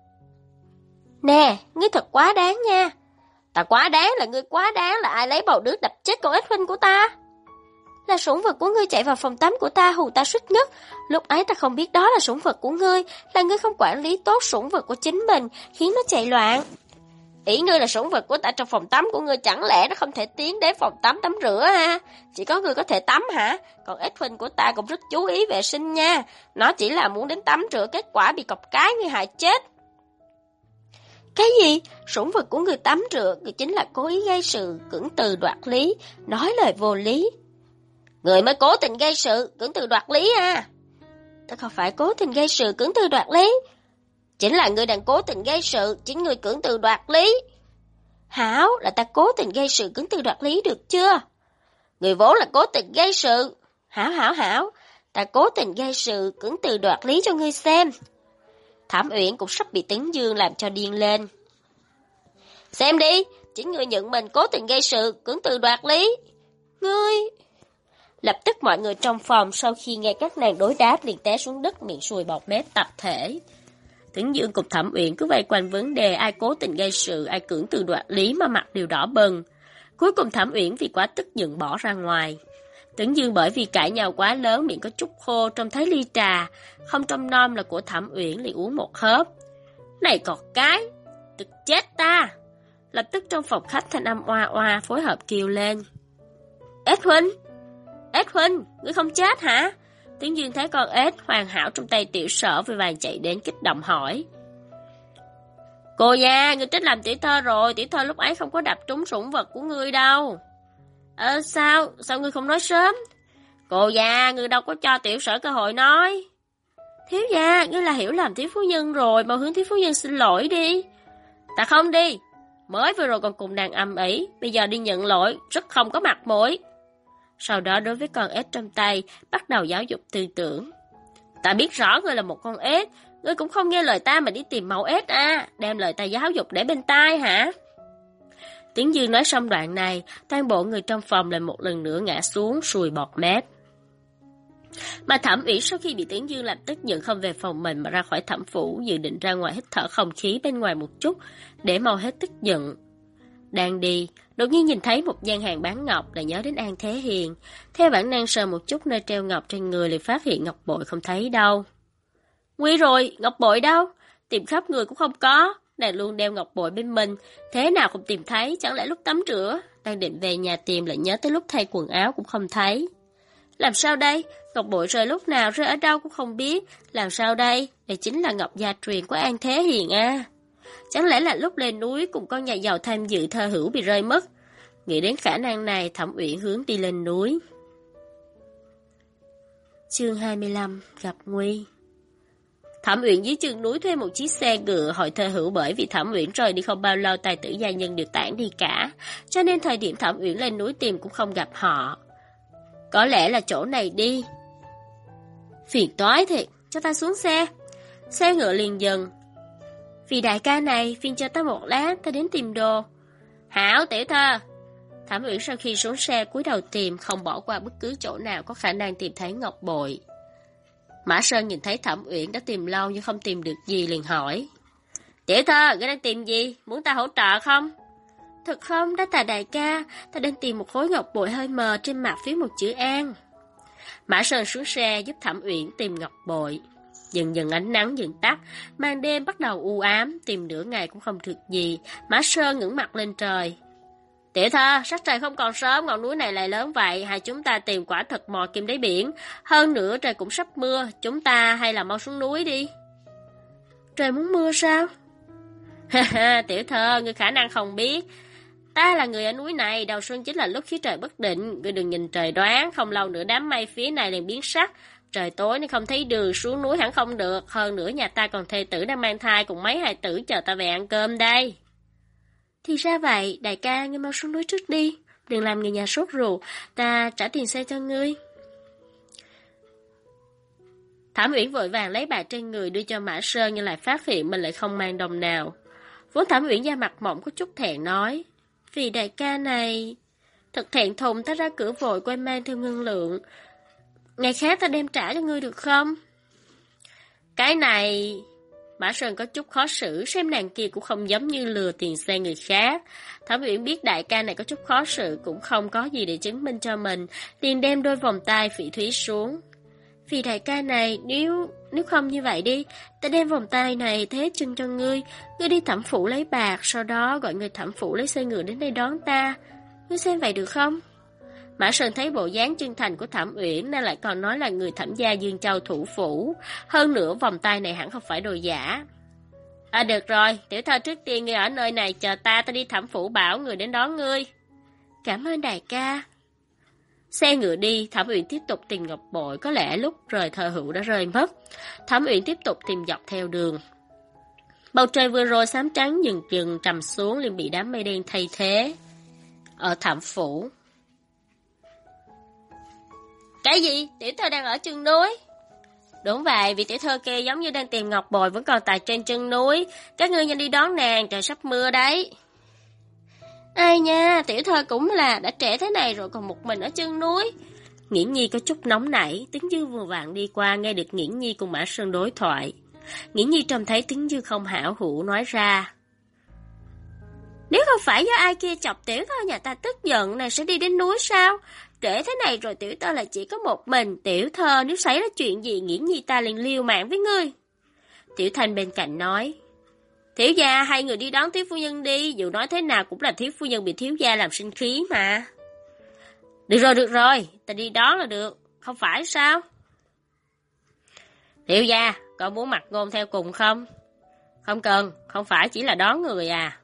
Nè, ngươi thật quá đáng nha. Ta quá đáng là ngươi quá đáng, là ai lấy bầu nước đập chết con ếch huynh của ta? Là sủng vật của ngươi chạy vào phòng tắm của ta hù ta suýt ngất. Lúc ấy ta không biết đó là sủng vật của ngươi, là ngươi không quản lý tốt sủng vật của chính mình, khiến nó chạy loạn. Ý ngươi là sủng vật của ta trong phòng tắm của ngươi, chẳng lẽ nó không thể tiến đến phòng tắm tắm rửa ha? Chỉ có ngươi có thể tắm hả? Còn ếch huynh của ta cũng rất chú ý vệ sinh nha. Nó chỉ là muốn đến tắm rửa, kết quả bị cọp cái ngươi hại chết. Cái gì? Sủng vật của ngươi tắm rửa, ngươi chính là cố ý gây sự, cưỡng từ đoạt lý, nói lời vô lý. Người mới cố tình gây sự, cưỡng từ đoạt lý à? Ta không phải cố tình gây sự, cưỡng từ đoạt lý. Chính là ngươi đang cố tình gây sự, chính ngươi cưỡng từ đoạt lý. Hảo, là ta cố tình gây sự cưỡng từ đoạt lý được chưa? Người vốn là cố tình gây sự. Hảo, ta cố tình gây sự cưỡng từ đoạt lý cho ngươi xem. Thẩm Uyển cũng sắp bị Tấn Dương làm cho điên lên. Xem đi, chính ngươi nhận mình cố tình gây sự cưỡng từ đoạt lý. Ngươi... Lập tức mọi người trong phòng sau khi nghe các nàng đối đáp liền té xuống đất, miệng sùi bọt mép tập thể. Tấn Dương cùng Thẩm Uyển cứ vây quanh vấn đề ai cố tình gây sự, ai cưỡng từ đoạt lý mà mặt đều đỏ bừng. Cuối cùng Thẩm Uyển vì quá tức giận bỏ ra ngoài. Tấn Dương bởi vì cãi nhau quá lớn miệng có chút khô, trông thấy ly trà không trông nom là của Thẩm Uyển liền uống một hớp. Này cọt cái, tức chết ta! Lập tức trong phòng khách thanh âm oa oa phối hợp kêu lên. Ếch huynh, ngươi không chết hả? Tấn Dương thấy con ếch hoàn hảo trong tay Tiểu Sở vội vàng chạy đến kích động hỏi. Cô già, ngươi trách làm tiểu thơ rồi, tiểu thơ lúc ấy không có đập trúng sủng vật của ngươi đâu. Sao ngươi không nói sớm? Cô già, ngươi đâu có cho Tiểu Sở cơ hội nói. Thiếu gia, ngươi là hiểu lầm thiếu phu nhân rồi, mau hướng thiếu phu nhân xin lỗi đi. Ta không đi, mới vừa rồi còn cùng nàng âm ỉ, bây giờ đi nhận lỗi, rất không có mặt mũi. Sau đó đối với con ếch trong tay, bắt đầu giáo dục tư tưởng. Ta biết rõ ngươi là một con ếch, ngươi cũng không nghe lời ta mà đi tìm mẫu ếch à, đem lời ta giáo dục để bên tai hả? Tấn Dương nói xong đoạn này, toàn bộ người trong phòng lại một lần nữa ngã xuống, sùi bọt mép. Mà Thẩm Uyển sau khi bị Tấn Dương làm tức giận không về phòng mình mà ra khỏi thẩm phủ, dự định ra ngoài hít thở không khí bên ngoài một chút, để mau hết tức giận. Đang đi, đột nhiên nhìn thấy một gian hàng bán ngọc, lại nhớ đến An Thế Hiền. Theo bản năng sờ một chút nơi treo ngọc trên người liền phát hiện ngọc bội không thấy đâu. Nguy rồi, ngọc bội đâu? Tìm khắp người cũng không có. Nàng luôn đeo ngọc bội bên mình, thế nào cũng tìm thấy, chẳng lẽ lúc tắm rửa? Đang định về nhà tìm lại nhớ tới lúc thay quần áo cũng không thấy. Làm sao đây? Ngọc bội rơi lúc nào, rơi ở đâu cũng không biết. Làm sao đây? Đây chính là ngọc gia truyền của An Thế Hiền à. Chẳng lẽ là lúc lên núi cùng con nhà giàu tham dự thơ hữu bị rơi mất? Nghĩ đến khả năng này, Thẩm Uyển hướng đi lên núi. Chương 25 gặp nguy. Thẩm Uyển dưới chân núi thuê một chiếc xe ngựa hội thơ hữu, bởi vì Thẩm Uyển rời đi không bao lâu tài tử gia nhân đều tản đi cả, cho nên thời điểm Thẩm Uyển lên núi tìm cũng không gặp họ. Có lẽ là chỗ này đi. Phiền toái thiệt, cho ta xuống xe. Xe ngựa liền dừng. Vì đại ca này, phiền cho ta một lát, ta đến tìm đồ. Hảo tiểu thơ. Thẩm Uyển sau khi xuống xe cúi đầu tìm, không bỏ qua bất cứ chỗ nào có khả năng tìm thấy ngọc bội. Mã Sơn nhìn thấy Thẩm Uyển đã tìm lâu nhưng không tìm được gì liền hỏi. Tiểu thơ, ngươi đang tìm gì? Muốn ta hỗ trợ không? Thật không, đa tạ đại ca, ta đang tìm một khối ngọc bội hơi mờ, trên mặt viết một chữ An. Mã Sơn xuống xe giúp Thẩm Uyển tìm ngọc bội. Dần dần ánh nắng dần tắt, màn đêm bắt đầu u ám, tìm nửa ngày cũng không được gì. Mã Sơn ngẩng mặt lên trời. Tiểu Thơ, sắc trời không còn sớm, ngọn núi này lại lớn vậy, hai chúng ta tìm quả thật mò kim đáy biển. Hơn nữa trời cũng sắp mưa, chúng ta hay là mau xuống núi đi. Trời muốn mưa sao? Ha Tiểu Thơ, ngươi khả năng không biết. Ta là người ở núi này, đầu xuân chính là lúc khí trời bất định, ngươi đừng nhìn trời đoán, không lâu nữa đám mây phía này liền biến sắc. Trời tối nên không thấy đường, xuống núi hẳn không được, hơn nữa nhà ta còn thê tử đang mang thai cùng mấy hài tử chờ ta về ăn cơm đây. Thì ra vậy, đại ca, ngươi mau xuống núi trước đi, đừng làm người nhà sốt ruột, ta trả tiền xe cho ngươi. Thẩm Uyển vội vàng lấy bạc trên người đưa cho Mã Sơn nhưng lại phát hiện mình lại không mang đồng nào. Vốn Thẩm Uyển da mặt mỏng có chút thẹn nói, vì đại ca này, thật thẹn thùng, ta ra cửa vội quay mang theo ngân lượng. Ngày khác ta đem trả cho ngươi được không? Cái này... Mã Sơn có chút khó xử, xem nàng kia cũng không giống như lừa tiền xe người khác. Thẩm Uyển biết đại ca này có chút khó xử, cũng không có gì để chứng minh cho mình, liền đem đôi vòng tay phỉ thúy xuống. Vì đại ca này, nếu không như vậy đi, ta đem vòng tay này thế chân cho ngươi, ngươi đi Thẩm phủ lấy bạc, sau đó gọi người Thẩm phủ lấy xe ngựa đến đây đón ta. Ngươi xem vậy được không? Mã Sơn thấy bộ dáng chân thành của Thẩm Uyển nên lại còn nói là người Thẩm gia Dương Châu thủ phủ. Hơn nữa vòng tay này hẳn không phải đồ giả. Được rồi, Tiểu Thơ trước tiên ngươi ở nơi này chờ ta đi Thẩm phủ bảo người đến đón ngươi. Cảm ơn đại ca. Xe ngựa đi, Thẩm Uyển tiếp tục tìm ngọc bội, có lẽ lúc rời Thơ Hữu đã rơi mất. Thẩm Uyển tiếp tục tìm dọc theo đường. Bầu trời vừa rồi xám trắng dần dần trầm xuống liền bị đám mây đen thay thế. Ở Thẩm phủ. Cái gì? Tiểu Thơ đang ở chân núi? Đúng vậy, vì Tiểu Thơ kia giống như đang tìm ngọc bội vẫn còn tại trên chân núi. Các ngươi nhanh đi đón nàng, trời sắp mưa đấy. Ai nha, Tiểu Thơ cũng là đã trễ thế này rồi còn một mình ở chân núi. Nghiễn Nhi có chút nóng nảy, Tiếng Dư vừa vặn đi qua nghe được Nghiễn Nhi cùng Mã Sơn đối thoại. Nghiễn Nhi trông thấy Tiếng Dư không hảo hữu nói ra. Nếu không phải do ai kia chọc Tiểu Thơ nhà ta tức giận này sẽ đi đến núi sao? Trễ thế này rồi Tiểu Thơ là chỉ có một mình. Tiểu Thơ nếu xảy ra chuyện gì Nghiễn Nhi ta liền liều mạng với ngươi. Tiểu Thanh bên cạnh nói. Thiếu gia, hai người đi đón thiếu phu nhân đi, dù nói thế nào cũng là thiếu phu nhân bị thiếu gia làm sinh khí mà. Được rồi, ta đi đón là được, không phải sao? Thiếu gia, cậu muốn mặc Ngôn theo cùng không? Không cần, không phải chỉ là đón người à.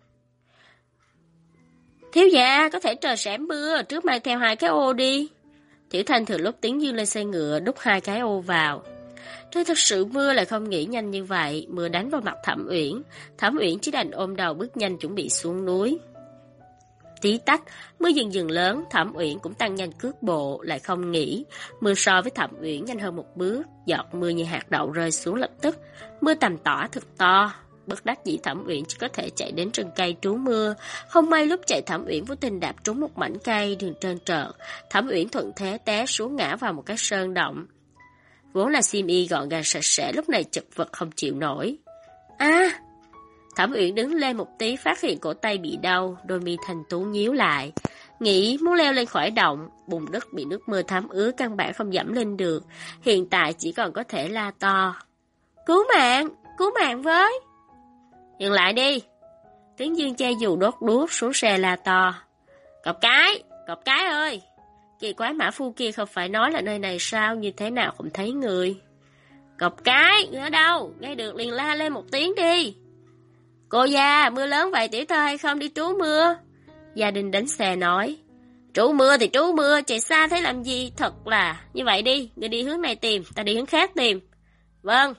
Thiếu gia, có thể trời sẽ mưa, trước mang theo 2 cái ô đi. Tiểu Thanh thừa lúc Tiếng Dư lên xe ngựa đút 2 cái ô vào. Trời thật sự mưa lại không nghĩ nhanh như vậy, mưa đánh vào mặt Thẩm Uyển. Thẩm Uyển chỉ đành ôm đầu bước nhanh chuẩn bị xuống núi. Tí tách, mưa dần dần lớn, Thẩm Uyển cũng tăng nhanh cước bộ, lại không nghỉ. Mưa so với Thẩm Uyển nhanh hơn một bước, giọt mưa như hạt đậu rơi xuống lập tức. Mưa tầm tỏ thật to. Bất đắc dĩ Thẩm Uyển chỉ có thể chạy đến rừng cây trú mưa. Không may lúc chạy Thẩm Uyển vô tình đạp trúng một mảnh cây đường trơn trợt. Thẩm Uyển thuận thế té xuống ngã vào một cái sơn động. Vốn là xiêm y gọn gàng sạch sẽ lúc này chật vật không chịu nổi. Thẩm Uyển đứng lên một tí phát hiện cổ tay bị đau, đôi mi thanh tú nhíu lại. Nghĩ muốn leo lên khỏi động, bùn đất bị nước mưa thấm ướt căn bản không dẫm lên được. Hiện tại chỉ còn có thể la to. Cứu mạng với. Dừng lại đi. Tiếng Dương che dù đốt đuốc xuống xe la to. Cọp cái ơi. Kỳ quái mã phu kia không phải nói là nơi này sao, như thế nào không thấy người. Cọp cái, người ở đâu? Nghe được liền la lên một tiếng đi. Cô già, mưa lớn vậy Tiểu Thơ hay không đi trú mưa? Gia đình đánh xe nói. Trú mưa thì trú mưa, chạy xa thế làm gì? Thật là, như vậy đi, người đi hướng này tìm, ta đi hướng khác tìm. Vâng.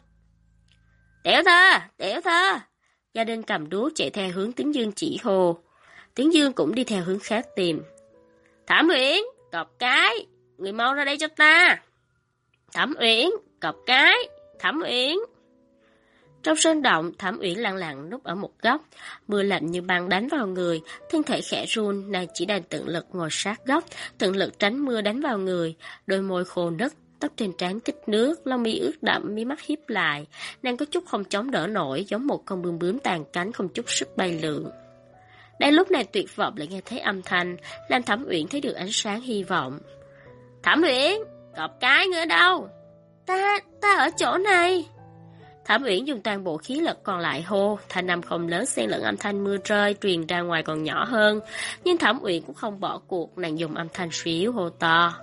Tiểu Thơ. Gia đình cầm đuốc chạy theo hướng Tiếng Dương chỉ hồ. Tiếng Dương cũng đi theo hướng khác tìm. Thẩm Uyển, cọp cái, người mau ra đây cho ta. Thẩm Uyển, cọp cái, Thẩm Uyển. Trong sơn động, Thẩm Uyển lặng lặng núp ở một góc, mưa lạnh như băng đánh vào người, thân thể khẽ run, nàng chỉ đành tận lực ngồi sát góc, tận lực tránh mưa đánh vào người, đôi môi khô nứt, tóc trên trán tích nước, lông mi ướt đẫm, mí mắt híp lại, nàng có chút không chống đỡ nổi, giống một con bướm bướm tàn cánh không chút sức bay lượn. Đang lúc này tuyệt vọng lại nghe thấy âm thanh, làm Thẩm Uyển thấy được ánh sáng hy vọng. Thẩm Uyển, Cọp cái ngươi ở đâu? Ta ở chỗ này. Thẩm Uyển dùng toàn bộ khí lực còn lại hô, thanh âm không lớn xen lẫn âm thanh mưa rơi truyền ra ngoài còn nhỏ hơn, nhưng Thẩm Uyển cũng không bỏ cuộc, nàng dùng âm thanh suy yếu hô to.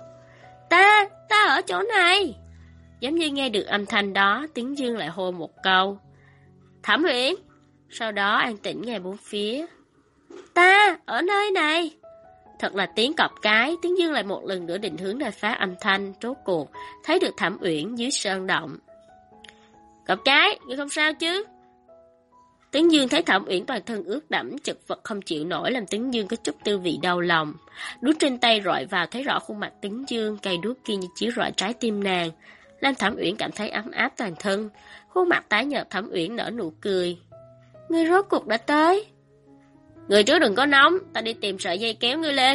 Ta ở chỗ này. Giống như nghe được âm thanh đó, Tiếng Dương lại hô một câu. Thẩm Uyển. Sau đó an tĩnh nghe bốn phía. Ta ở nơi này. Thật là tiếng cọp cái, Tiếng Dương lại một lần nữa định hướng để phá âm thanh, rốt cuộc thấy được Thẩm Uyển dưới sơn động. Cọp cái, ngươi không sao chứ? Tiếng Dương thấy Thẩm Uyển toàn thân ướt đẫm, chật vật không chịu nổi, làm Tiếng Dương có chút tư vị đau lòng. Đút trên tay rọi vào thấy rõ khuôn mặt Tiếng Dương, cây đuốc kia như chiếu rọi trái tim nàng, làm Thẩm Uyển cảm thấy ấm áp toàn thân. Khuôn mặt tái nhợt Thẩm Uyển nở nụ cười. Ngươi rốt cuộc đã tới. Người trước đừng có nóng, ta đi tìm sợi dây kéo ngươi lên.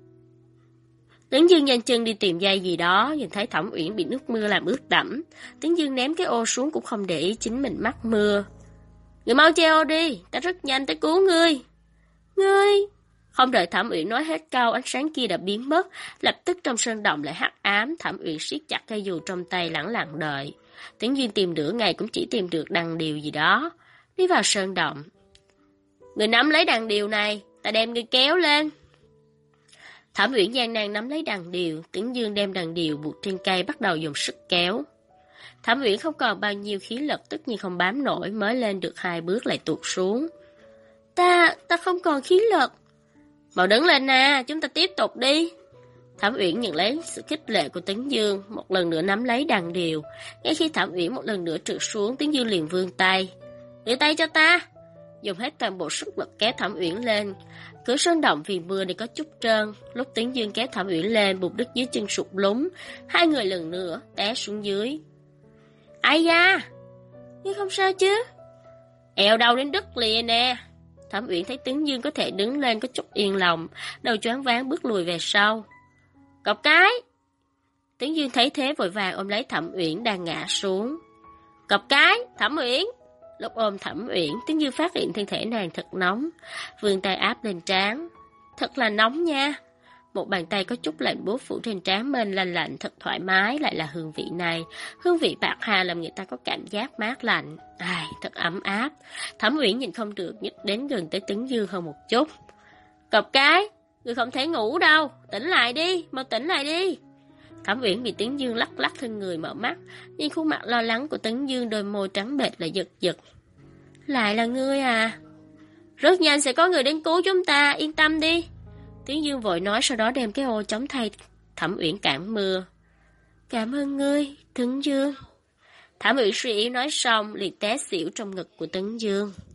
Tiếng Dương nhanh chân đi tìm dây gì đó, nhìn thấy Thẩm Uyển bị nước mưa làm ướt đẫm. Tiếng Dương ném cái ô xuống cũng không để ý chính mình mắc mưa. Người mau treo đi, ta rất nhanh tới cứu ngươi. Ngươi... Không đợi Thẩm Uyển nói hết câu, ánh sáng kia đã biến mất, lập tức trong sơn động lại hắc ám. Thẩm Uyển siết chặt cây dù trong tay lẳng lặng đợi. Tiếng Dương tìm nửa ngày cũng chỉ tìm được đằng điều gì đó. Đi vào sơn động. Người nắm lấy đằng điều này, ta đem ngươi kéo lên. Thẩm Uyển gian nan nắm lấy đằng điều, Tiếng Dương đem đằng điều buộc trên cây bắt đầu dùng sức kéo. Thẩm Uyển không còn bao nhiêu khí lực, tất nhiên không bám nổi, mới lên được 2 bước lại tuột xuống. Ta không còn khí lực. Mau đứng lên nè, chúng ta tiếp tục đi. Thẩm Uyển nhận lấy sự khích lệ của Tiếng Dương, một lần nữa nắm lấy đằng điều. Ngay khi Thẩm Uyển một lần nữa trượt xuống, Tiếng Dương liền vươn tay. Đưa tay cho ta. Dùng hết toàn bộ sức lực kéo Thẩm Uyển lên. Cửa sơn động vì mưa này có chút trơn. Lúc Tiếng Dương kéo Thẩm Uyển lên, bùn đất dưới chân sụt lún. Hai người lần nữa té xuống dưới. Ai da, ngươi không sao chứ? Eo đau đến đứt lìa nè. Thẩm Uyển thấy Tiếng Dương có thể đứng lên có chút yên lòng, đầu choáng váng bước lùi về sau. Cọp cái. Tiếng Dương thấy thế vội vàng ôm lấy Thẩm Uyển đang ngã xuống. Cọp cái, Thẩm Uyển. Lúc ôm Thẩm Uyển, Tiếng Dương phát hiện thân thể nàng thật nóng, vươn tay áp lên trán. Thật là nóng nha. Một bàn tay có chút lạnh buốt phủ trên trán mình, lạnh lạnh thật thoải mái, lại là hương vị này. Hương vị bạc hà làm người ta có cảm giác mát lạnh. Ai, thật ấm áp. Thẩm Uyển nhìn không được, nhích đến gần tới Tiếng Dương hơn một chút. Cọp cái, người không thể ngủ đâu, tỉnh lại đi, mau tỉnh lại đi. Thẩm Uyển bị Tiếng Dương lắc lắc thân người mở mắt, nhìn khuôn mặt lo lắng của Tiếng Dương, đôi môi trắng bệch lại giật giật. Lại là ngươi à? Rất nhanh sẽ có người đến cứu chúng ta, yên tâm đi. Tiếng Dương vội nói, sau đó đem cái ô chống thay Thẩm Uyển cản mưa. Cảm ơn ngươi, Tiếng Dương. Thẩm Uyển suy yếu nói xong, liền té xỉu trong ngực của Tiếng Dương.